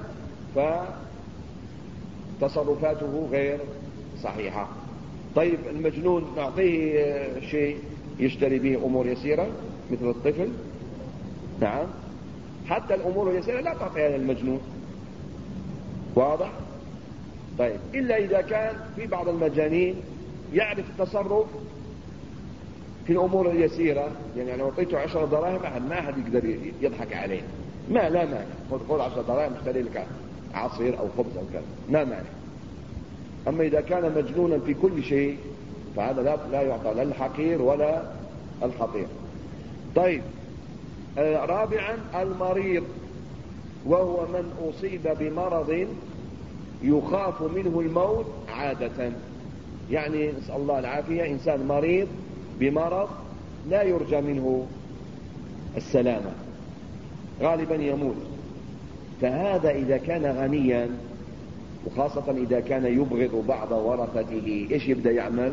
فتصرفاته غير صحيحة. طيب المجنون نعطيه شيء يشتري به أمور يسيرة مثل الطفل؟ نعم، حتى الأمور اليسيرة لا تعطيها للمجنون. واضح؟ طيب إلا إذا كان في بعض المجانين يعرف التصرف في الأمور اليسيرة، يعني لو أعطيته 10 دراهم ما أحد يقدر يضحك عليه، لا مانع، خذ 10 دراهم اشتري لك عصير أو خبز أو كذا، لا مانع. أما إذا كان مجنونا في كل شيء فهذا لا يعطى لا الحقير ولا الخطير. طيب رابعا المريض، وهو من أصيب بمرض يخاف منه الموت عادة. يعني نسأل الله العافية، إنسان مريض بمرض لا يرجى منه السلامة، غالبا يموت. فهذا إذا كان غنيا، وخاصة إذا كان يبغض بعض ورثته، إيش يبدأ يعمل؟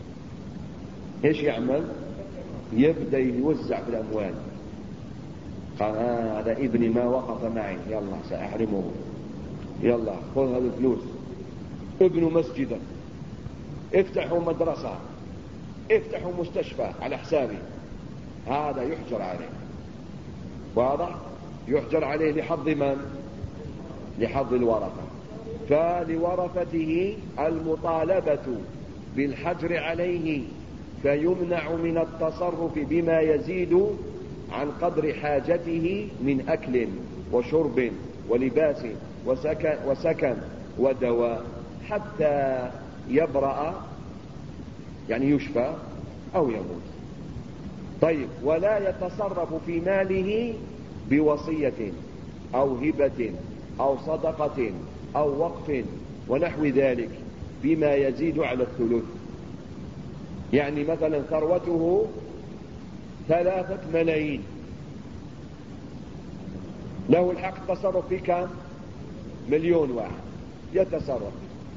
يبدأ يوزع في الأموال. قال هذا ابني ما وقف معي، يلا سأحرمه، يلا خذ هذه الفلوس، ابنوا مسجدا، افتحوا مدرسة، افتحوا مستشفى على حسابي. هذا يحجر عليه. واضح؟ يحجر عليه لحظ من؟ لحظ الورثة. فلورثته المطالبة بالحجر عليه، فيمنع من التصرف بما يزيد عن قدر حاجته من أكل وشرب ولباس وسكن ودواء حتى يبرأ، يعني يشفى أو يموت. طيب، ولا يتصرف في ماله بوصية أو هبة أو صدقة أو وقف ونحو ذلك بما يزيد على الثلث. يعني مثلا ثروته 3 ملايين، له الحق التصرف في كم؟ 1,000,000 واحد. يتصرف،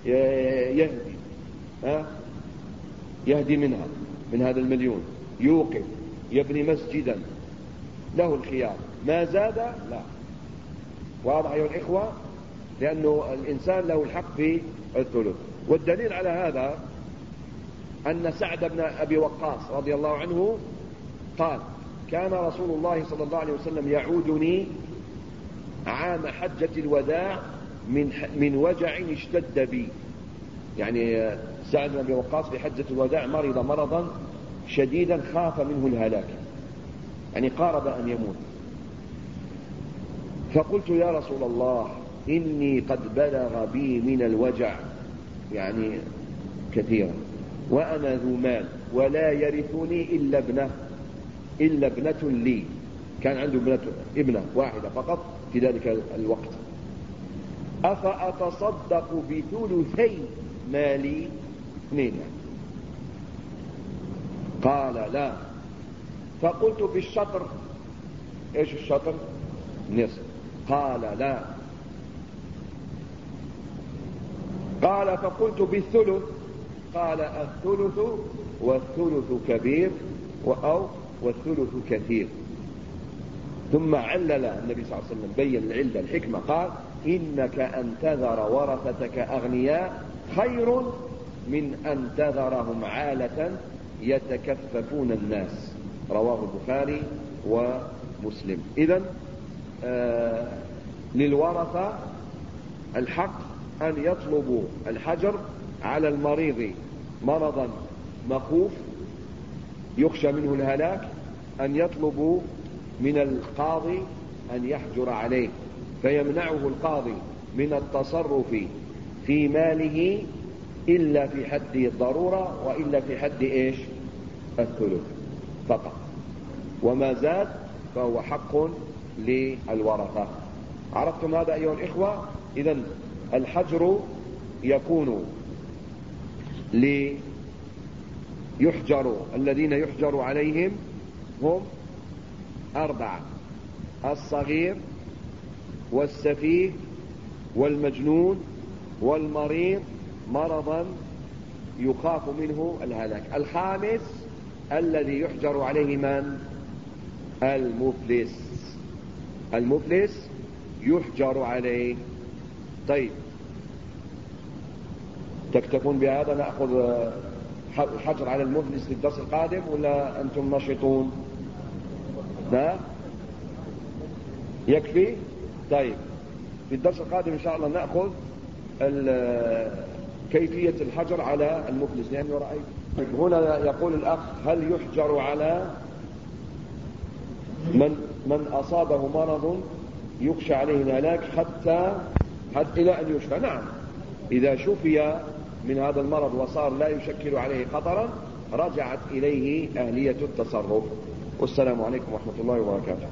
يهدي منها، من هذا 1,000,000، يوقف، يبني مسجدا، له الخيار. ما زاد لا. واضح أيها الإخوة؟ لأنه الإنسان له الحق في الثلث. والدليل على هذا أن سعد بن أبي وقاص رضي الله عنه قال: كان رسول الله صلى الله عليه وسلم يعودني عام حجة الوداع من وجع اشتد بي. يعني سعد بن أبي وقاص في حجة الوداع مرض مرضا شديدا خاف منه الهلاك، يعني قارب أن يموت. فقلت: يا رسول الله، إني قد بلغ بي من الوجع يعني كثيرا، وأنا ذو مال، ولا يرثني إلا ابنة لي. كان عنده ابنة واحدة فقط في ذلك الوقت. أفأتصدق بثلثي مالي؟ 2 يعني. قال: لا. فقلت: بالشطر؟ ايش الشطر؟ نصف. قال: لا. قال: فقلت: بالثلث؟ قال: الثلث، والثلث كبير، أو والثلث كثير. ثم علل النبي صلى الله عليه وسلم، بين العلة الحكمة، قال: إنك أن تذر ورثتك أغنياء خير من أن تذرهم عالة يتكففون الناس. رواه البخاري ومسلم. إذن للورثة الحق أن يطلبوا الحجر على المريض مرضا مخوف يخشى منه الهلاك، أن يطلبوا من القاضي أن يحجر عليه، فيمنعه القاضي من التصرف في ماله إلا في حد الضرورة، وإلا في حد إيش؟ الثلث فقط، وما زاد فهو حق للورثة. عرفتم هذا أيها الإخوة؟ إذن الحجر يكون ليحجر، الذين يحجر عليهم هم 4: الصغير والسفيه والمجنون والمريض مرضا يخاف منه الهلاك. الخامس الذي يحجر عليه من؟ المفلس يحجر عليه. طيب، تكتفون بهذا؟ نأخذ الحجر على المفلس في الدرس القادم ولا أنتم نشطون؟ لا يكفي؟ طيب، في الدرس القادم إن شاء الله نأخذ كيفية الحجر على المفلس. لأنه رأيت هنا يقول الأخ: هل يحجر على من أصابه مرض يخشى عليه الهلاك حتى إلى أن يشفى؟ نعم، إذا شفي من هذا المرض وصار لا يشكل عليه خطرا رجعت إليه أهلية التصرف. والسلام عليكم ورحمة الله وبركاته.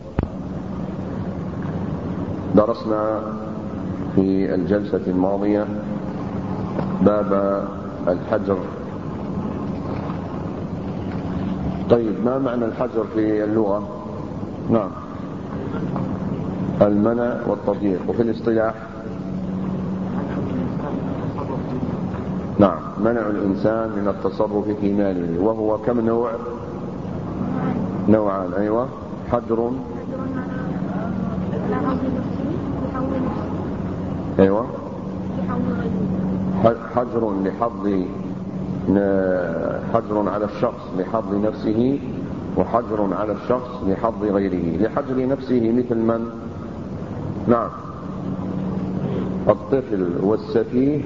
درسنا في الجلسة الماضية باب الحجر. طيب، ما معنى الحجر في اللغة؟ نعم، المنع والتضييق. وفي الاصطلاح؟ نعم، منع الإنسان من التصرف في ماله. وهو كم نوع؟ نوعان. أيوة. حجر، أيوة، حجر على الشخص لحظ نفسه، وحجر على الشخص لحظ غيره. لحجر نفسه مثل من؟ نعم، الطفل والسفيه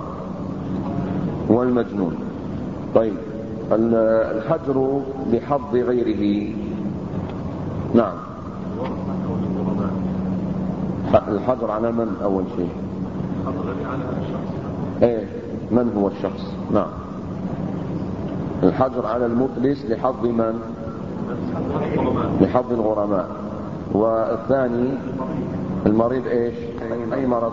والمجنون. طيب، الحجر لحظ غيره؟ نعم، الحجر على من أول شيء؟ الحجر على الشخص. إيه، من هو الشخص؟ نعم، الحجر على المفلس لحظ من؟ لحظ الغرماء. والثاني المريض إيش؟ أي مرض؟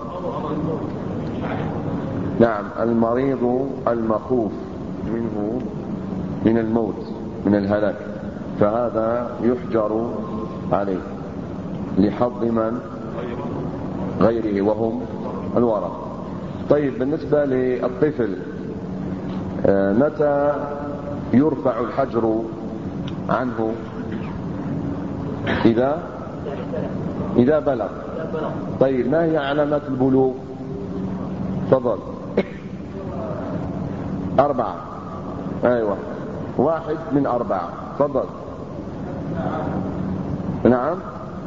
نعم، المريض المخوف منه من الموت، من الهلاك، فهذا يحجر عليه لحظ من؟ غيره، وهم الورثة. طيب، بالنسبة للطفل متى يرفع الحجر عنه؟ إذا بلغ. طيب، ما هي علامات البلوغ؟ تفضل. 4. أيوة، 1 من 4. تفضل. نعم،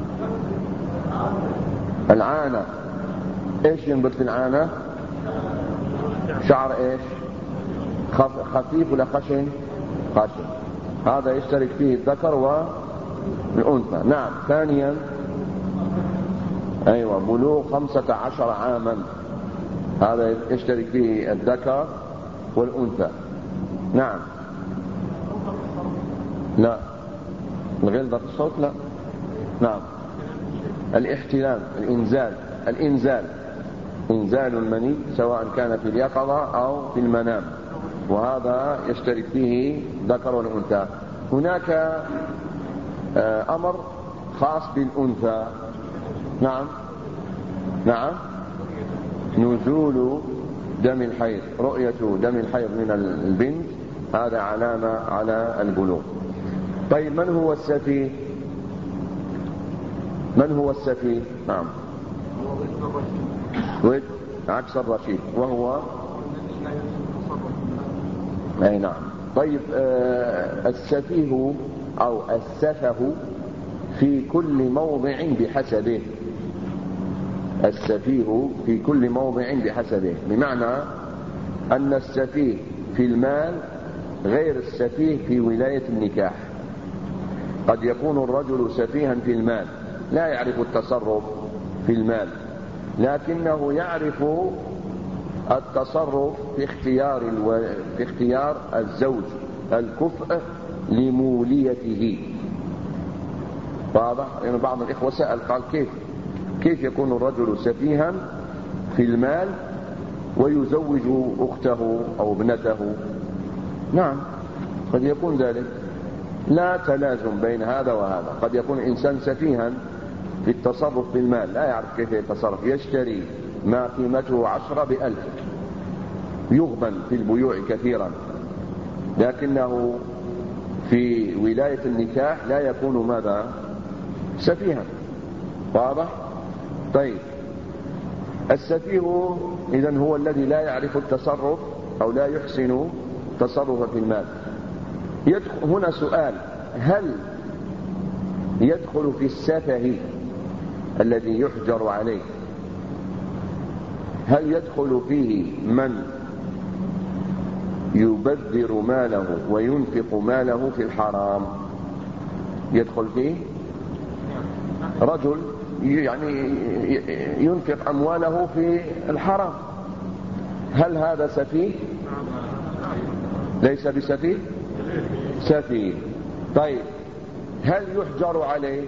العانة. ايش ينبت في العانة؟ شعر ايش؟ خفيف ولا خشن؟ خشن. هذا يشترك فيه الذكر والأنثى. نعم. ثانيا، ايوه، بلوغ 15 عاما، هذا يشترك فيه الذكر والأنثى. نعم. لا، الغلظة في الصوت لا. نعم. الاحتلام، الإنزال، إنزال المني سواء كان في اليقظة أو في المنام، وهذا يشترك فيه ذكر والأنثى. هناك أمر خاص بالأنثى. نعم، نزول دم الحيض، رؤية دم الحيض من البنت، هذا علامة على البلوغ. طيب، من هو السفيه؟ نعم، ضد عكس الرشيد، وهو أي نعم. طيب، السفيه أو السفه في كل موضع بحسبه. السفيه في كل موضع بحسبه، بمعنى أن السفيه في المال غير السفيه في ولاية النكاح. قد يكون الرجل سفيها في المال، لا يعرف التصرف في المال، لكنه يعرف التصرف في اختيار الزوج الكفء لموليته. واضح؟ يعني بعض الإخوة سأل قال كيف يكون الرجل سفيها في المال ويزوج أخته أو ابنته؟ نعم، قد يكون ذلك، لا تلازم بين هذا وهذا. قد يكون الإنسان سفيها في التصرف في المال، لا يعرف كيف يتصرف، يشتري ما قيمته 10 ب1000، يغبن في البيوع كثيرا، لكنه في ولاية النكاح لا يكون ماذا؟ سفيها. واضح؟ طيب، السفيه إذن هو الذي لا يعرف التصرف أو لا يحسن التصرف في المال. هنا سؤال: هل يدخل في السفه الذي يحجر عليه، هل يدخل فيه من يبذر ماله وينفق ماله في الحرام؟ يدخل فيه رجل يعني ينفق أمواله في الحرام، هل هذا سفيه؟ ليس بسفيه؟ سفيه. طيب، هل يحجر عليه؟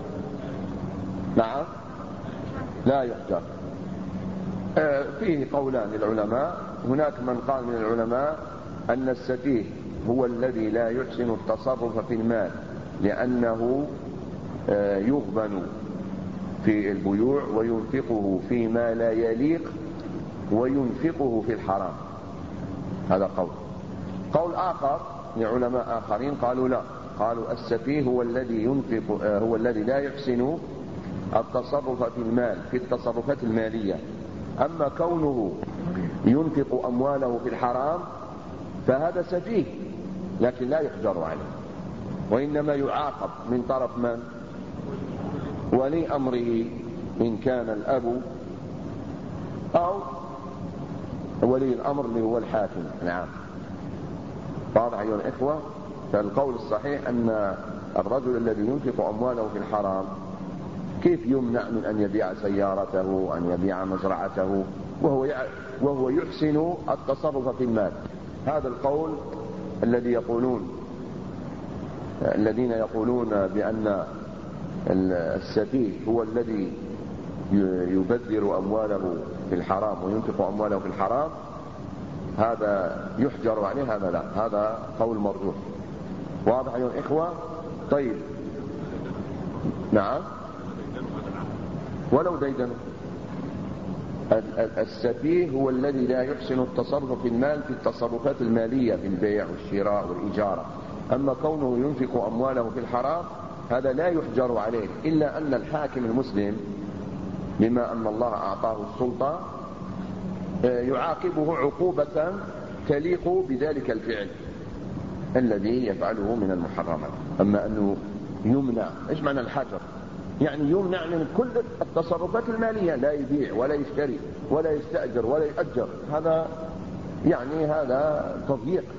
نعم، لا يحجر. فيه قولان للعلماء. هناك من قال من العلماء أن السفيه هو الذي لا يحسن التصرف في المال لأنه يغبن في البيوع وينفقه فيما لا يليق وينفقه في الحرام، هذا قول آخر لعلماء آخرين قالوا لا، قالوا السفيه هو الذي ينفق، هو الذي لا يحسن التصرف في المال في التصرفات المالية. أما كونه ينفق أمواله في الحرام فهذا سفيه، لكن لا يحجر عليه، وإنما يعاقب من طرف من؟ ولي أمره، إن كان الأب أو ولي الأمر اللي هو الحاكم. نعم. واضح أيها الإخوة؟ فالقول الصحيح أن الرجل الذي ينفق أمواله في الحرام كيف يمنع من أن يبيع سيارته، أن يبيع مزرعته وهو يحسن التصرف في المال؟ هذا القول الذين يقولون بأن السفيه هو الذي يبذر أمواله في الحرام وينفق أمواله في الحرام، هذا يحجر عليه، هذا لا، هذا قول مرجوح. واضح أيها الإخوة؟ طيب، نعم، ولو ديدنه. السفيه هو الذي لا يحسن التصرف في المال في التصرفات المالية، في البيع والشراء والإجارة. أما كونه ينفق أمواله في الحرام هذا لا يحجر عليه، إلا أن الحاكم المسلم بما أن الله أعطاه السلطة يعاقبه عقوبة تليق بذلك الفعل الذي يفعله من المحرمات. أما أنه يمنع، إيش معنى الحجر؟ يعني يمنع من كل التصرفات المالية، لا يبيع ولا يشتري ولا يستأجر ولا يؤجر، هذا يعني هذا تضييق